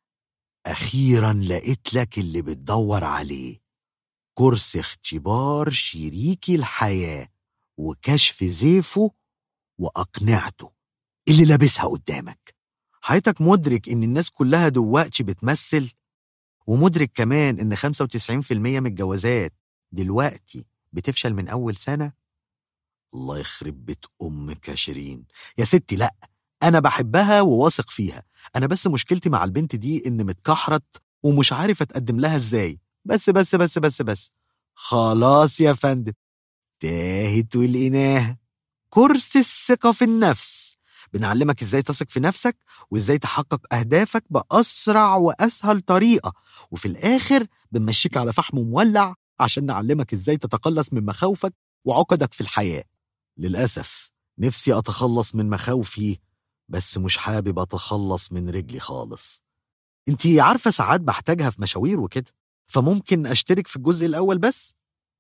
أخيرا لقيت لك اللي بتدور عليه، كورس اختبار شريكي الحياة وكشف زيفه وأقنعته اللي لابسها قدامك. حياتك مدرك إن الناس كلها دلوقتي بتمثل، ومدرك كمان إن 95% من الجوازات دلوقتي بتفشل من أول سنة. الله يخرب بيت أمك يا شيرين. يا ستي لأ، أنا بحبها وواثق فيها، أنا بس مشكلتي مع البنت دي إن متكحرت ومش عارف أتقدم لها إزاي. بس بس بس بس بس خلاص يا فندم، تاهت والإناه. كورس الثقة في النفس، بنعلمك إزاي تثق في نفسك وإزاي تحقق أهدافك بأسرع وأسهل طريقة، وفي الآخر بنمشيك على فحم مولع عشان نعلمك إزاي تتخلص من مخاوفك وعقدك في الحياة. للأسف نفسي أتخلص من مخاوفي، بس مش حابب أتخلص من رجلي خالص. انتي عارفة ساعات بحتاجها في مشاوير وكده، فممكن أشترك في الجزء الأول بس.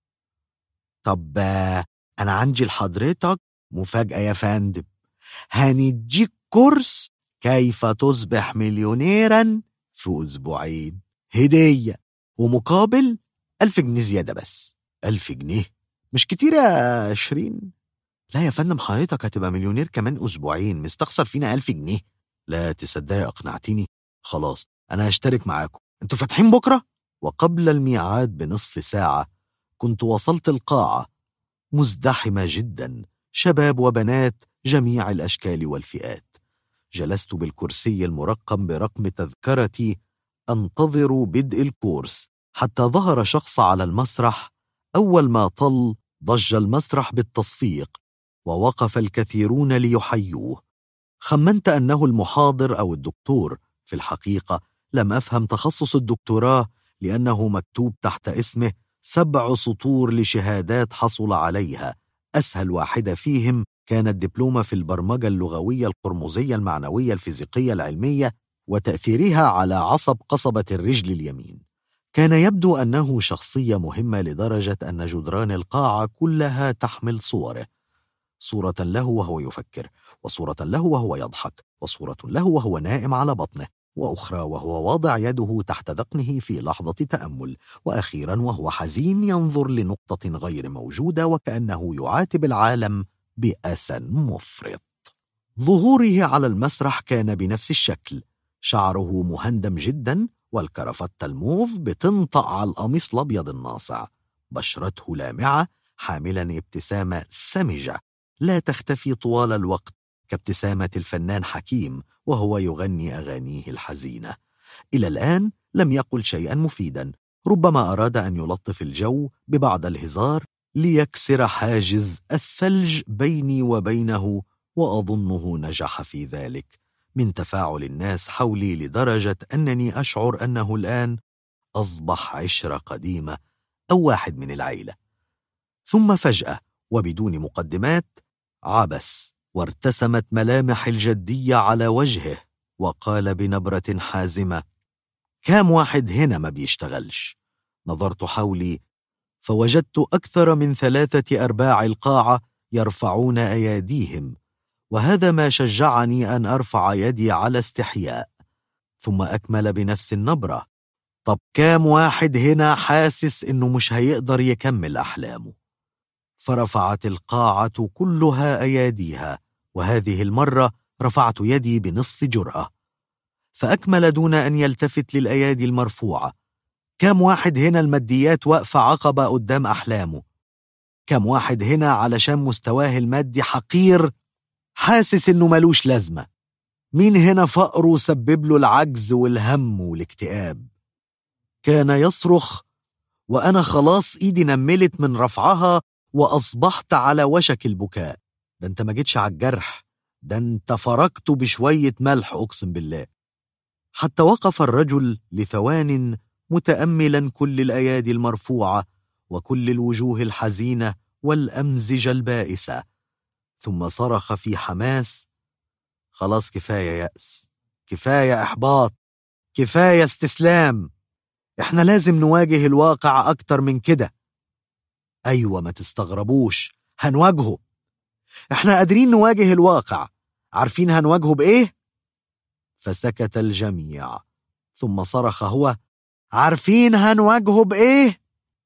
طب أنا عندي لحضرتك مفاجأة يا فندم، هنديك كورس كيف تصبح مليونيرا في أسبوعين هدية، ومقابل 1000 جنيه زيادة بس. 1000 جنيه مش كتير يا شيرين؟ لا يا فندم، حضرتك هتبقى مليونير كمان أسبوعين، مستخسر فينا 1000 جنيه. لا تصدقي أقنعتيني، خلاص أنا هشترك معاكم. أنتوا فاتحين بكرة؟ وقبل الميعاد بنصف ساعة كنت وصلت القاعة، مزدحمة جدا، شباب وبنات جميع الأشكال والفئات. جلست بالكرسي المرقم برقم تذكرتي أنتظر بدء الكورس، حتى ظهر شخص على المسرح. أول ما طل ضج المسرح بالتصفيق، ووقف الكثيرون ليحيوه. خمنت أنه المحاضر أو الدكتور. في الحقيقة لم أفهم تخصص الدكتوراه، لأنه مكتوب تحت اسمه 7 سطور لشهادات حصل عليها. أسهل واحدة فيهم كانت دبلومة في البرمجة اللغوية القرمزية المعنوية الفيزيقية العلمية وتأثيرها على عصب قصبة الرجل اليمين. كان يبدو أنه شخصية مهمة لدرجة أن جدران القاعة كلها تحمل صوره، صورة له وهو يفكر، وصورة له وهو يضحك، وصورة له وهو نائم على بطنه، وأخرى وهو واضع يده تحت ذقنه في لحظة تأمل، وأخيرا وهو حزين ينظر لنقطة غير موجودة وكأنه يعاتب العالم بأسى مفرط. ظهوره على المسرح كان بنفس الشكل، شعره مهندم جدا، والكرافتة الموف بتنطق على القميص الأبيض الناصع، بشرته لامعة، حاملا ابتسامة سمجة لا تختفي طوال الوقت كابتسامة الفنان حكيم وهو يغني أغانيه الحزينة. إلى الآن لم يقل شيئا مفيدا، ربما أراد أن يلطف الجو ببعض الهزار ليكسر حاجز الثلج بيني وبينه، وأظنه نجح في ذلك من تفاعل الناس حولي لدرجة أنني أشعر أنه الآن أصبح عشرة قديمة أو واحد من العيلة. ثم فجأة وبدون مقدمات عبس وارتسمت ملامح الجدية على وجهه، وقال بنبرة حازمة: كام واحد هنا ما بيشتغلش؟ نظرت حولي فوجدت أكثر من 3/4 القاعة يرفعون أيديهم، وهذا ما شجعني أن أرفع يدي على استحياء. ثم أكمل بنفس النبرة: طب كام واحد هنا حاسس إنه مش هيقدر يكمل أحلامه؟ فرفعت القاعة كلها أياديها، وهذه المرة رفعت يدي بنصف جرأة. فأكمل دون أن يلتفت للأيادي المرفوعة: كم واحد هنا الماديات واقفة عقبة قدام أحلامه؟ كم واحد هنا علشان مستواه المادي حقير حاسس إنه ملوش لازمة؟ مين هنا فقره سبب له العجز والهم والاكتئاب؟ كان يصرخ وأنا خلاص إيدي نملت من رفعها وأصبحت على وشك البكاء. ده أنت ما جيتش على الجرح، ده أنت فركته بشوية ملح أقسم بالله. حتى وقف الرجل لثوان متأملا كل الأيادي المرفوعة وكل الوجوه الحزينة والأمزجة البائسة، ثم صرخ في حماس: خلاص، كفاية يأس، كفاية إحباط، كفاية استسلام. إحنا لازم نواجه الواقع أكتر من كده. أيوة، ما تستغربوش، هنواجهه. إحنا قادرين نواجه الواقع. عارفين هنواجهه بإيه؟ فسكت الجميع، ثم صرخ هو: عارفين هنواجهه بإيه؟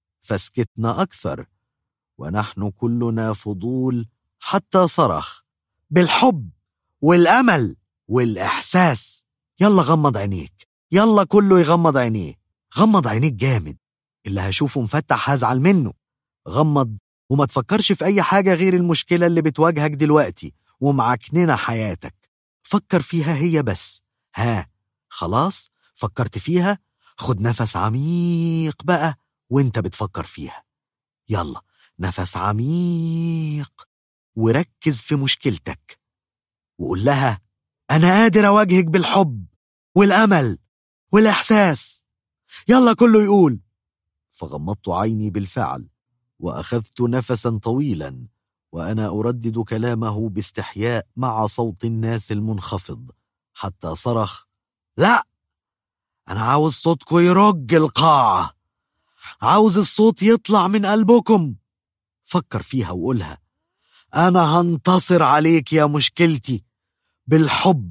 فسكتنا أكثر، ونحن كلنا فضول، حتى صرخ: بالحب والأمل والإحساس. يلا غمض عينيك، يلا كله يغمض عينيه. غمض عينيك جامد، اللي هشوفه مفتح هزعل منه. غمض وما تفكرش في أي حاجة غير المشكلة اللي بتواجهك دلوقتي ومعكننة حياتك. فكر فيها هي بس. ها، خلاص فكرت فيها؟ خد نفس عميق بقى وانت بتفكر فيها. يلا نفس عميق وركز في مشكلتك وقول لها: أنا قادر أواجهك بالحب والأمل والإحساس. يلا كله يقول. فغمضت عيني بالفعل وأخذت نفسا طويلا وأنا أردد كلامه باستحياء مع صوت الناس المنخفض، حتى صرخ: لا، أنا عاوز صوتكم يرج القاعة، عاوز الصوت يطلع من قلبكم. فكر فيها وقولها: أنا هنتصر عليك يا مشكلتي بالحب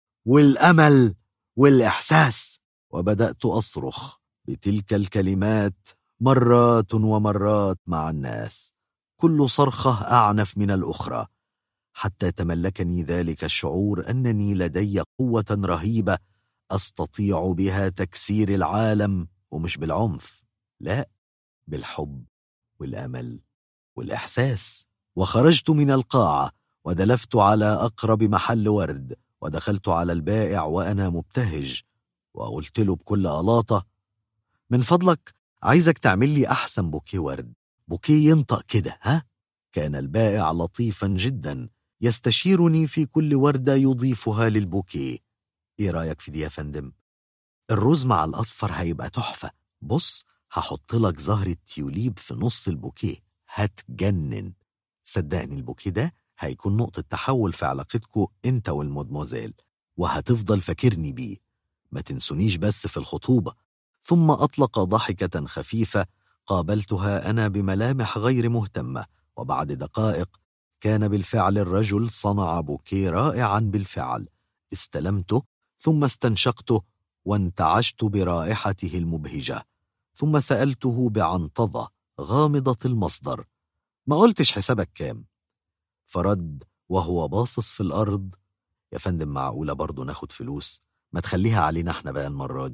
والأمل والإحساس. وبدأت أصرخ بتلك الكلمات مرات ومرات مع الناس، كل صرخة أعنف من الأخرى، حتى تملكني ذلك الشعور أنني لدي قوة رهيبة أستطيع بها تكسير العالم، ومش بالعنف، لا، بالحب والأمل والإحساس. وخرجت من القاعة ودلفت على أقرب محل ورد، ودخلت على البائع وأنا مبتهج، وقلت له بكل ألاطة: من فضلك عايزك تعمل لي أحسن بوكيه ورد، بوكيه ينطق كده، ها؟ كان البائع لطيفا جدا، يستشيرني في كل وردة يضيفها للبوكيه. إيه رأيك في دي يا فندم؟ الرز مع الأصفر هيبقى تحفة. بص، هحط لك زهرة تيوليب في نص البوكيه، هتجنن. صدقني البوكيه ده هيكون نقطة تحول في علاقتكو انت والمدموزيل، وهتفضل فاكرني بيه. ما تنسونيش بس في الخطوبة. ثم أطلق ضحكة خفيفة قابلتها أنا بملامح غير مهتمة، وبعد دقائق كان بالفعل الرجل صنع بوكيه رائعا بالفعل. استلمته ثم استنشقته وانتعشت برائحته المبهجة، ثم سألته بعنطزة غامضة المصدر: ما قلتش حسابك كام؟ فرد وهو باصص في الأرض: يا فندم، معقولة برضو ناخد فلوس؟ ما تخليها علينا احنا بقى المرة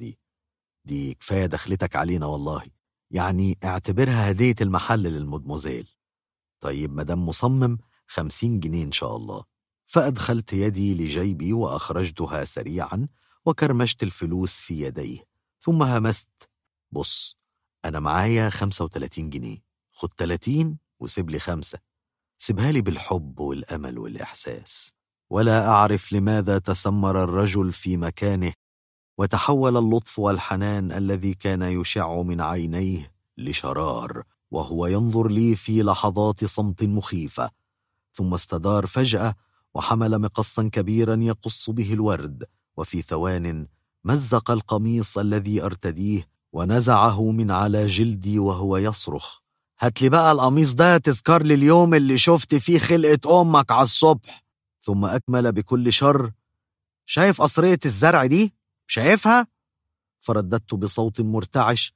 دي كفاية دخلتك علينا والله، يعني اعتبرها هدية المحل للمدموزيل. طيب مدام مصمم، 50 جنيه إن شاء الله. فأدخلت يدي لجيبي وأخرجتها سريعا وكرمشت الفلوس في يديه، ثم همست: بص، أنا معايا 35 جنيه، خد 30 وسيب لي 5. سيبها لي بالحب والأمل والإحساس. ولا أعرف لماذا تسمر الرجل في مكانه، وتحول اللطف والحنان الذي كان يشع من عينيه لشرار وهو ينظر لي في لحظات صمت مخيفة. ثم استدار فجأة وحمل مقصا كبيرا يقص به الورد، وفي ثوان مزق القميص الذي أرتديه ونزعه من على جلدي وهو يصرخ: هات لي بقى القميص ده تذكر لي اليوم اللي شفت فيه خلقة أمك على الصبح. ثم أكمل بكل شر: شايف قصرية الزرع دي؟ شايفها؟ فرددت بصوت مرتعش: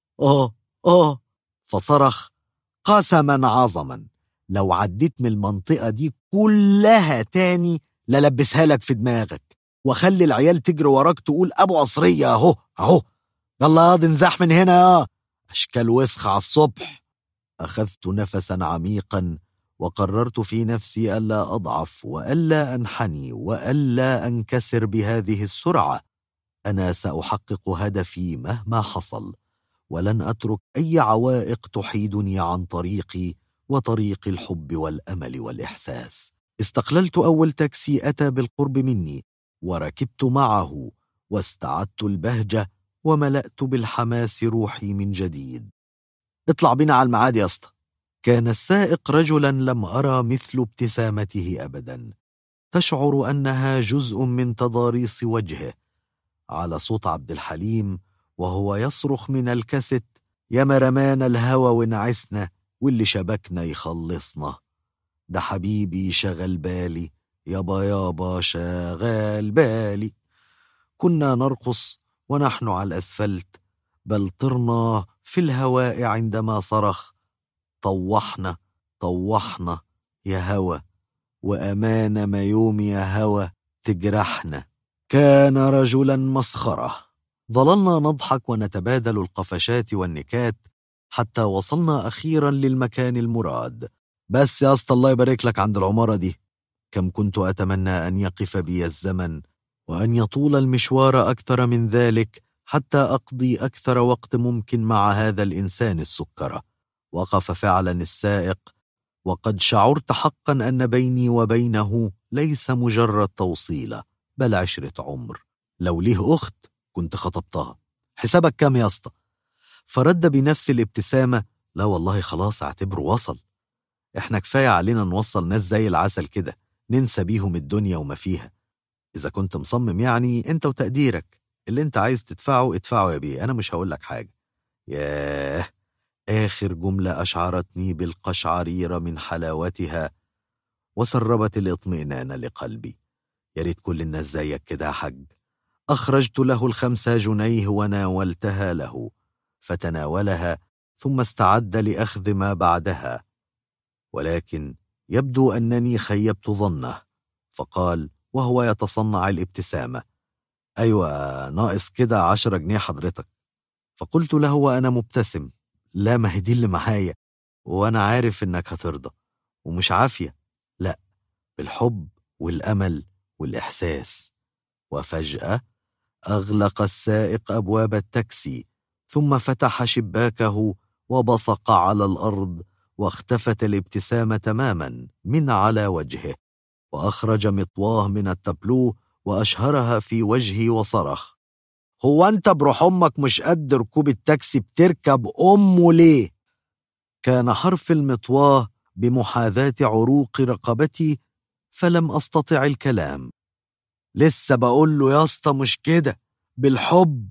آه. فصرخ قسما عظما: لو عديت من المنطقة دي كلها تاني للبسها لك في دماغك، وخلي العيال تجري وراك تقول أبو قصرية أهو. يلا ياض انزح من هنا يا أشكال وسخ على الصبح. أخذت نفسا عميقا وقررت في نفسي ألا أضعف وألا أنحني وألا أنكسر بهذه السرعة. أنا سأحقق هدفي مهما حصل، ولن أترك أي عوائق تحيدني عن طريقي وطريق الحب والأمل والإحساس. استقللت أول تاكسي أتى بالقرب مني وركبت معه، واستعدت البهجة وملأت بالحماس روحي من جديد. اطلع بنا على المعاد يا اسطى. كان السائق رجلا لم أرى مثل ابتسامته أبدا، تشعر أنها جزء من تضاريس وجهه. على صوت عبد الحليم وهو يصرخ من الكاسيت: يا مرمان الهوى ونعسنا واللي شبكنا يخلصنا. ده حبيبي شغل بالي يابا يابا شغال بالي. كنا نرقص ونحن على الأسفلت، بل طرنا في الهواء عندما صرخ: طوحنا طوحنا يا هوى، وأمان ما يوم يا هوى تجرحنا. كان رجلا مسخرة. ظللنا نضحك ونتبادل القفشات والنكات حتى وصلنا أخيرا للمكان المراد. بس يا اسطى الله يبارك لك عند العمارة دي. كم كنت أتمنى أن يقف بي الزمن وأن يطول المشوار أكثر من ذلك حتى أقضي أكثر وقت ممكن مع هذا الإنسان السكرة. وقف فعلا السائق، وقد شعرت حقا أن بيني وبينه ليس مجرد توصيلة بل عشرة عمر. لو ليه أخت كنت خطبتها. حسابك كام يا اسطى؟ فرد بنفس الابتسامة: لا والله خلاص اعتبره وصل. احنا كفاية علينا نوصل ناس زي العسل كده ننسى بيهم الدنيا وما فيها. إذا كنت مصمم يعني انت وتقديرك، اللي انت عايز تدفعه ادفعه يا بيه، أنا مش هقولك حاجة. ياه، آخر جملة أشعرتني بالقشعريرة من حلاوتها وسربت الاطمئنان لقلبي. يا ريت كل الناس زيك كده يا حاج. أخرجت له 5 جنيه وناولتها له، فتناولها ثم استعد لأخذ ما بعدها، ولكن يبدو أنني خيبت ظنه، فقال وهو يتصنع الابتسامة: أيوة ناقص كده 10 جنيه حضرتك. فقلت له وأنا مبتسم: لا، ما هي دي اللي معايا، وأنا عارف إنك هترضى، ومش عافية، لا، بالحب والأمل والإحساس. وفجأة أغلق السائق أبواب التاكسي، ثم فتح شباكه وبصق على الأرض، واختفت الابتسامة تماما من على وجهه، وأخرج مطواه من التابلو وأشهرها في وجهي وصرخ: هو أنت بروح أمك مش قد ركوب التاكسي بتركب أمه ليه؟ كان حرف المطواه بمحاذاة عروق رقبتي، فلم أستطع الكلام. لسه بقول له يا اسطى مش كده، بالحب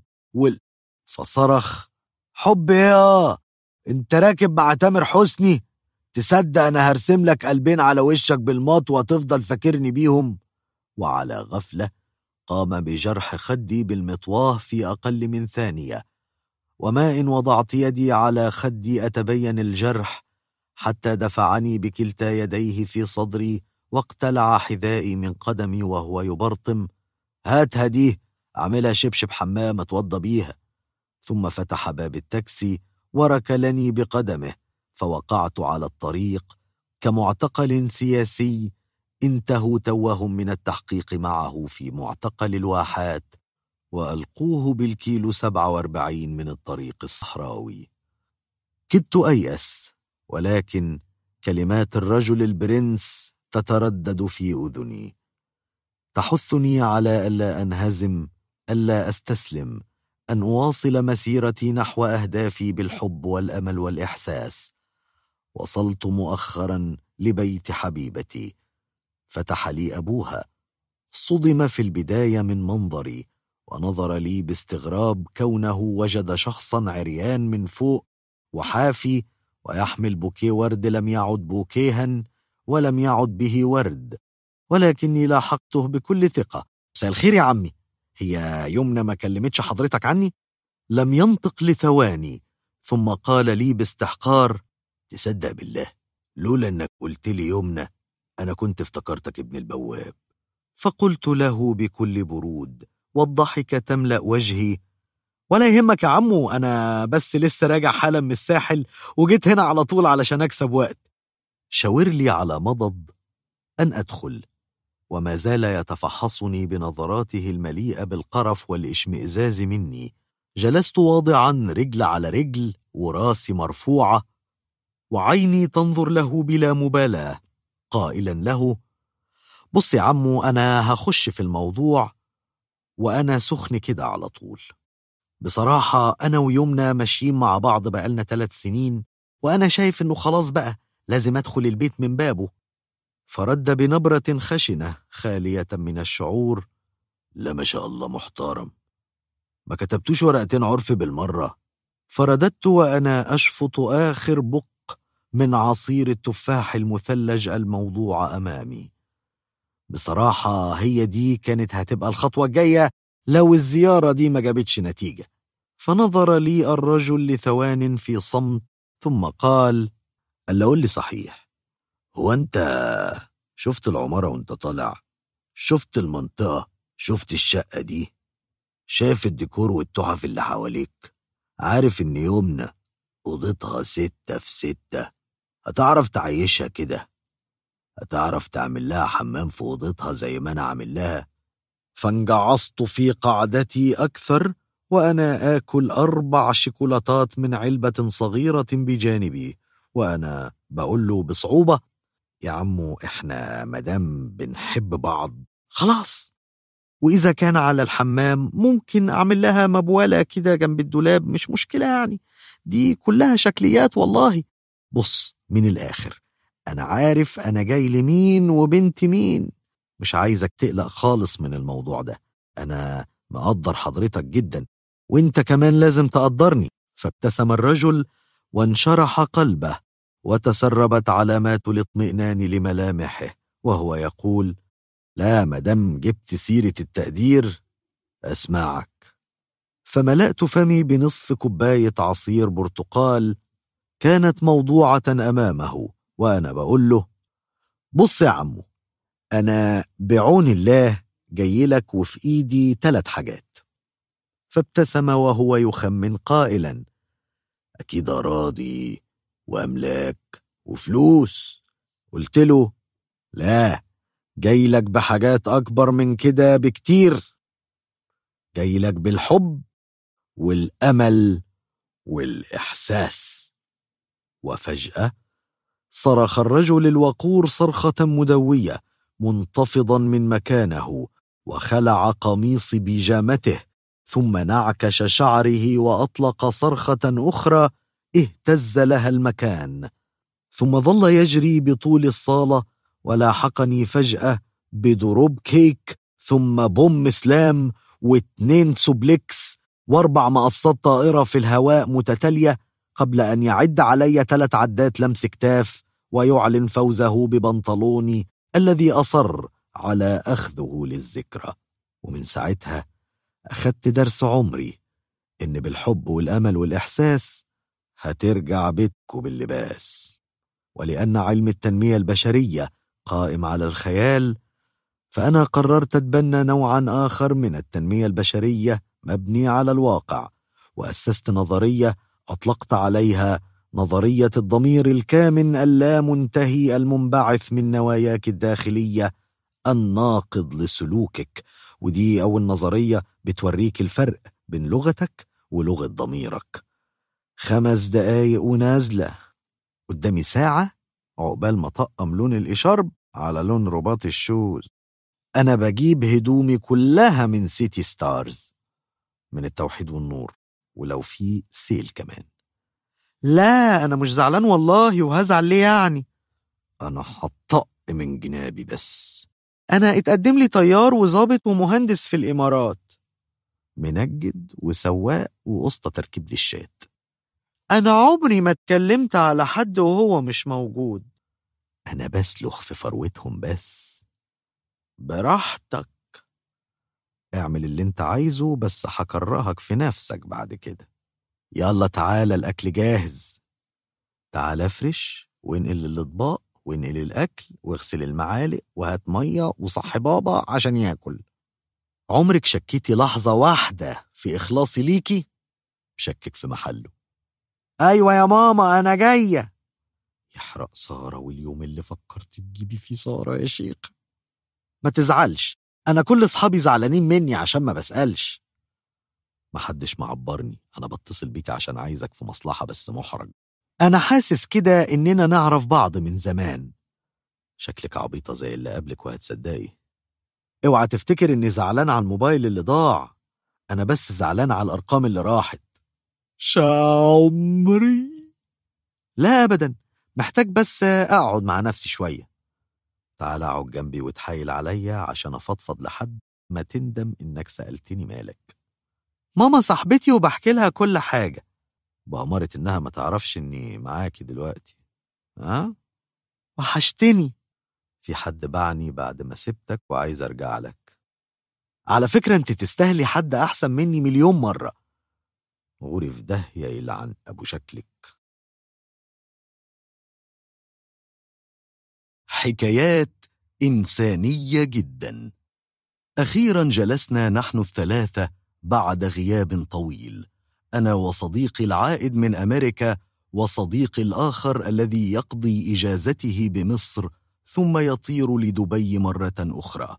فصرخ: حب ايه؟ انت راكب مع تامر حسني؟ تصدق انا هرسم لك قلبين على وشك بالماط وتفضل فاكرني بيهم. وعلى غفلة قام بجرح خدي بالمطواه في أقل من ثانية، وما إن وضعت يدي على خدي أتبين الجرح، حتى دفعني بكلتا يديه في صدري واقتلع حذائي من قدمي وهو يبرطم: هات هديه، أعملها شبشب حمام اتوضى بيها. ثم فتح باب التاكسي وركلني بقدمه، فوقعت على الطريق كمعتقل سياسي انتهوا توهم من التحقيق معه في معتقل الواحات، وألقوه بالكيلو 47 من الطريق الصحراوي. كدت أيأس، ولكن كلمات الرجل البرنس تتردد في أذني، تحثني على ألا أنهزم، ألا أستسلم، أن أواصل مسيرتي نحو أهدافي بالحب والأمل والإحساس. وصلت مؤخرا لبيت حبيبتي، فتح لي أبوها. صدم في البداية من منظري، ونظر لي باستغراب كونه وجد شخصا عريان من فوق وحافي ويحمل بوكيه ورد لم يعد بوكيها ولم يعد به ورد. ولكني لاحقته بكل ثقة: مساء الخير يا عمي، هي يمنى ما كلمتش حضرتك عني؟ لم ينطق لثواني، ثم قال لي باستحقار: تصدق بالله لولا انك قلت لي يمنى انا كنت افتكرتك ابن البواب. فقلت له بكل برود والضحكة تملأ وجهي: ولا يهمك يا عمو، أنا بس لسه راجع حالا من الساحل وجيت هنا على طول علشان أكسب وقت. شاور لي على مضض أن أدخل، وما زال يتفحصني بنظراته المليئة بالقرف والإشمئزاز مني. جلست واضعا رجل على رجل وراسي مرفوعة، وعيني تنظر له بلا مبالاة، قائلا له: بص يا عمو، أنا هخش في الموضوع وأنا سخن كده على طول. بصراحة أنا ويمنى ماشيين مع بعض بقالنا 3 سنين، وأنا شايف إنه خلاص بقى لازم أدخل البيت من بابه. فرد بنبرة خشنة خالية من الشعور: لا ما شاء الله محترم، ما كتبتوش ورقتين عرف بالمرة؟ فرددت وأنا أشفط آخر بق من عصير التفاح المثلج الموضوع أمامي. بصراحة هي دي كانت هتبقى الخطوة الجاية لو الزيارة دي ما جابتش نتيجة. فنظر لي الرجل لثوان في صمت، ثم قال: ألا قول لي صحيح، هو أنت شفت العمارة وأنت طالع؟ شفت المنطقة؟ شفت الشقة دي؟ شايف الديكور والتحف اللي حواليك؟ عارف إن يومنا أوضتها 6 في 6؟ هتعرف تعيشها كده؟ هتعرف تعمل لها حمام في أوضتها زي ما أنا عامل لها؟ فانجعصت في قعدتي أكثر وأنا آكل 4 شوكولاتات من علبة صغيرة بجانبي، وأنا بقول له بصعوبة: يا عمو إحنا مدام بنحب بعض خلاص، وإذا كان على الحمام ممكن أعمل لها مبولة كده جنب الدولاب، مش مشكلة يعني، دي كلها شكليات والله. بص من الآخر، أنا عارف أنا جاي لمين وبنت مين، مش عايزك تقلق خالص من الموضوع ده، أنا مقدر حضرتك جدا وإنت كمان لازم تقدرني. فابتسم الرجل وانشرح قلبه وتسربت علامات الاطمئنان لملامحه وهو يقول: لا مدام جبت سيرة التقدير أسمعك. فملأت فمي بنصف كوباية عصير برتقال كانت موضوعة أمامه، وأنا بقول له: بص يا عمو، أنا بعون الله جاي لك وفي إيدي 3 حاجات. فابتسم وهو يخمن قائلا: أكيد أراضي وأملاك وفلوس. قلت له: لا، جاي لك بحاجات أكبر من كده بكتير، جاي لك بالحب والأمل والإحساس. وفجأة صرخ الرجل الوقور صرخة مدوية منتفضا من مكانه، وخلع قميص بيجامته، ثم نعكش شعره وأطلق صرخة أخرى اهتز لها المكان، ثم ظل يجري بطول الصالة، ولاحقني فجأة بدروب كيك، ثم بوم سلام، و2 سوبليكس، و4 مقصات طائرة في الهواء متتالية، قبل أن يعد علي 3 عدات لمس كتاف ويعلن فوزه ببنطلوني الذي أصر على أخذه للذكرى. ومن ساعتها أخذت درس عمري إن بالحب والأمل والإحساس هترجع بيتكو باللباس. ولأن علم التنمية البشرية قائم على الخيال، فأنا قررت أتبنى نوعا آخر من التنمية البشرية مبني على الواقع، وأسست نظرية أطلقت عليها نظرية الضمير الكامن اللامنتهي المنبعث من نواياك الداخلية الناقض لسلوكك. ودي أول نظرية بتوريك الفرق بين لغتك ولغة ضميرك. 5 دقايق ونازلة، قدامي ساعة عقبال ما طقم لون الإشارب على لون رباط الشوز. أنا بجيب هدومي كلها من سيتي ستارز، من التوحيد والنور، ولو في سيل كمان. لا أنا مش زعلان والله، وهزعل ليه يعني؟ أنا هطق من جنابي، بس أنا اتقدم لي طيار وظابط ومهندس في الإمارات، منجد وسواق وقسطة تركيب دشات. أنا عمري ما اتكلمت على حد وهو مش موجود، أنا بسلخ في فروتهم بس. براحتك، اعمل اللي انت عايزه، بس هكرهك في نفسك بعد كده. يلا تعالى الأكل جاهز، تعالى افرش وانقل الأطباق وانقل الأكل واغسل المعالق وهات مية وصحي بابا عشان ياكل. عمرك شكيتي لحظة واحدة في إخلاصي ليكي؟ شكك في محله. أيوة يا ماما أنا جاية. يحرق سارة، واليوم اللي فكرت تجيبي فيه سارة يا شيخ. ما تزعلش، أنا كل أصحابي زعلانين مني عشان ما بسألش. محدش معبرني، أنا بتصل بيك عشان عايزك في مصلحة بس محرج. أنا حاسس كده إننا نعرف بعض من زمان. شكلك عبيطة زي اللي قبلك وهتصدقي. اوعى تفتكر اني زعلان على الموبايل اللي ضاع، انا بس زعلان على الارقام اللي راحت. شعمري. لا ابدا، محتاج بس اقعد مع نفسي شوية. تعال اقعد جنبي وتحايل عليا عشان افضفض لحد ما تندم انك سألتني مالك. ماما صاحبتي وبحكي لها كل حاجة، بأمارة انها ما تعرفش اني معاكي دلوقتي. ها؟ وحشتني. في حد باعني بعد ما سبتك وعايز ارجع لك. على فكرة انت تستاهلي حد احسن مني مليون مرة. غوري في داهية يلعن ابو شكلك. حكايات إنسانية جدا. أخيرا جلسنا نحن الثلاثة بعد غياب طويل، أنا وصديقي العائد من أمريكا وصديقي الآخر الذي يقضي إجازته بمصر ثم يطير لدبي مرة أخرى.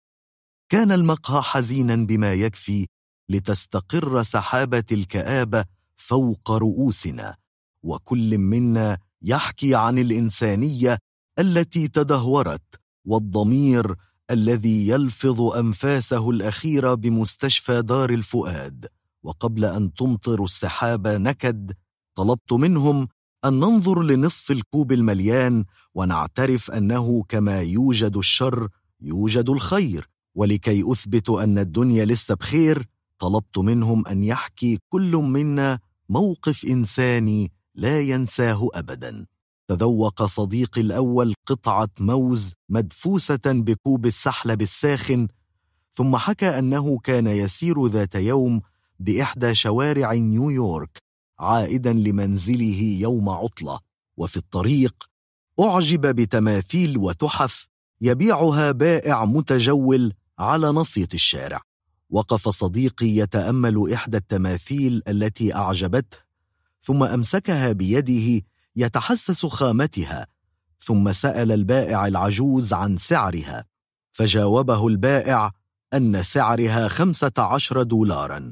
كان المقهى حزينا بما يكفي لتستقر سحابة الكآبة فوق رؤوسنا، وكل منا يحكي عن الإنسانية التي تدهورت والضمير الذي يلفظ أنفاسه الأخيرة بمستشفى دار الفؤاد. وقبل أن تمطر السحاب نكد، طلبت منهم أن ننظر لنصف الكوب المليان ونعترف أنه كما يوجد الشر يوجد الخير. ولكي أثبت أن الدنيا لسه بخير، طلبت منهم أن يحكي كل منا موقف إنساني لا ينساه أبدا. تذوق صديقي الأول قطعة موز مدفوسة بكوب السحلب الساخن، ثم حكى أنه كان يسير ذات يوم بإحدى شوارع نيويورك عائدا لمنزله يوم عطلة، وفي الطريق أعجب بتماثيل وتحف يبيعها بائع متجول على ناصية الشارع. وقف صديقي يتأمل إحدى التماثيل التي أعجبته، ثم أمسكها بيده يتحسس خامتها، ثم سأل البائع العجوز عن سعرها، فجاوبه البائع أن سعرها 15 دولارا.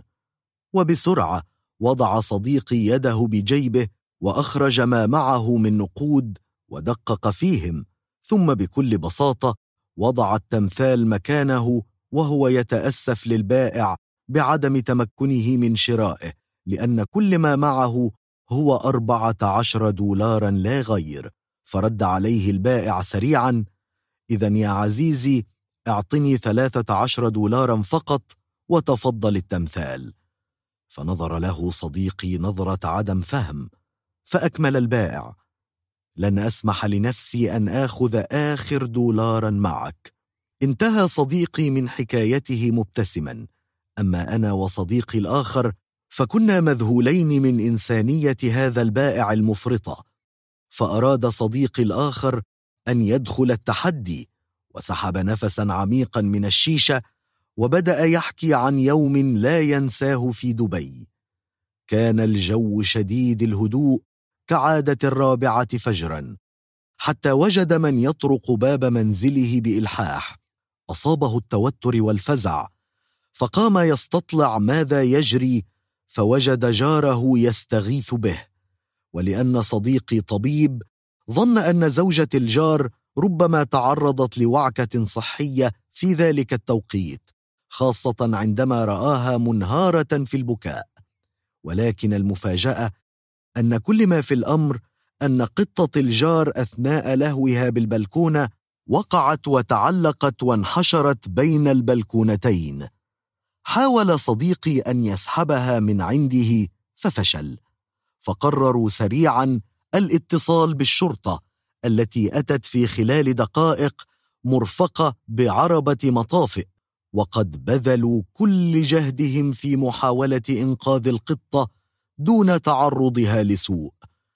وبسرعة وضع صديقي يده بجيبه وأخرج ما معه من نقود ودقق فيهم، ثم بكل بساطة وضع التمثال مكانه وهو يتأسف للبائع بعدم تمكنه من شرائه، لأن كل ما معه هو 14 دولارا لا غير. فرد عليه البائع سريعا: إذن يا عزيزي اعطني 13 دولارا فقط وتفضل التمثال. فنظر له صديقي نظرة عدم فهم، فأكمل البائع: لن أسمح لنفسي أن آخذ آخر دولارا معك. انتهى صديقي من حكايته مبتسما، أما أنا وصديقي الآخر فكنا مذهولين من إنسانية هذا البائع المفرطة. فأراد صديقي الآخر أن يدخل التحدي، وسحب نفسا عميقا من الشيشة وبدأ يحكي عن يوم لا ينساه في دبي. كان الجو شديد الهدوء كعادة 4 فجرا، حتى وجد من يطرق باب منزله بإلحاح. أصابه التوتر والفزع، فقام يستطلع ماذا يجري، فوجد جاره يستغيث به. ولأن صديقي طبيب، ظن أن زوجة الجار ربما تعرضت لوعكة صحية في ذلك التوقيت، خاصة عندما رآها منهارة في البكاء. ولكن المفاجأة أن كل ما في الأمر أن قطة الجار أثناء لهوها بالبلكونة وقعت وتعلقت وانحشرت بين البلكونتين. حاول صديقي أن يسحبها من عنده ففشل، فقرروا سريعا الاتصال بالشرطة التي أتت في خلال دقائق مرفقة بعربة مطافئ، وقد بذلوا كل جهدهم في محاولة إنقاذ القطة دون تعرضها لسوء،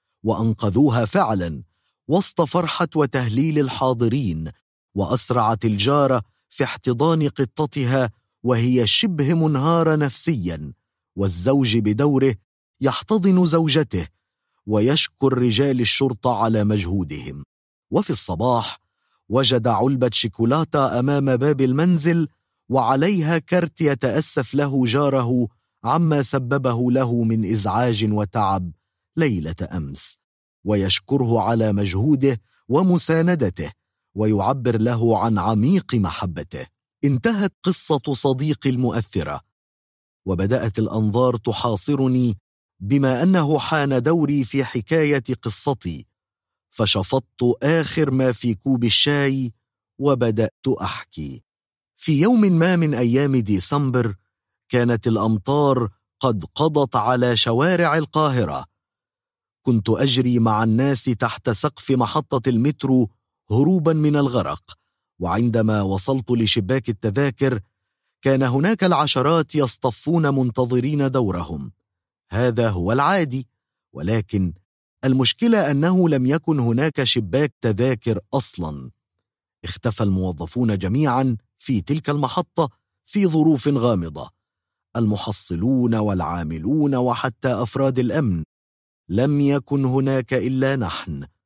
وأنقذوها فعلا وسط فرحة وتهليل الحاضرين. وأسرعت الجارة في احتضان قطتها وهي شبه منهارة نفسيا، والزوج بدوره يحتضن زوجته ويشكر رجال الشرطة على مجهودهم. وفي الصباح وجد علبة شيكولاتة أمام باب المنزل، وعليها كرت يتأسف له جاره عما سببه له من إزعاج وتعب ليلة أمس، ويشكره على مجهوده ومساندته، ويعبر له عن عميق محبته. انتهت قصة صديقي المؤثرة، وبدأت الأنظار تحاصرني بما أنه حان دوري في حكاية قصتي، فشفطت آخر ما في كوب الشاي وبدأت أحكي. في يوم ما من أيام ديسمبر كانت الأمطار قد قضت على شوارع القاهرة. كنت أجري مع الناس تحت سقف محطة المترو هروبا من الغرق، وعندما وصلت لشباك التذاكر كان هناك العشرات يصطفون منتظرين دورهم. هذا هو العادي، ولكن المشكلة أنه لم يكن هناك شباك تذاكر أصلا. اختفى الموظفون جميعا في تلك المحطة في ظروف غامضة، المحصلون والعاملون وحتى أفراد الأمن. لم يكن هناك إلا نحن،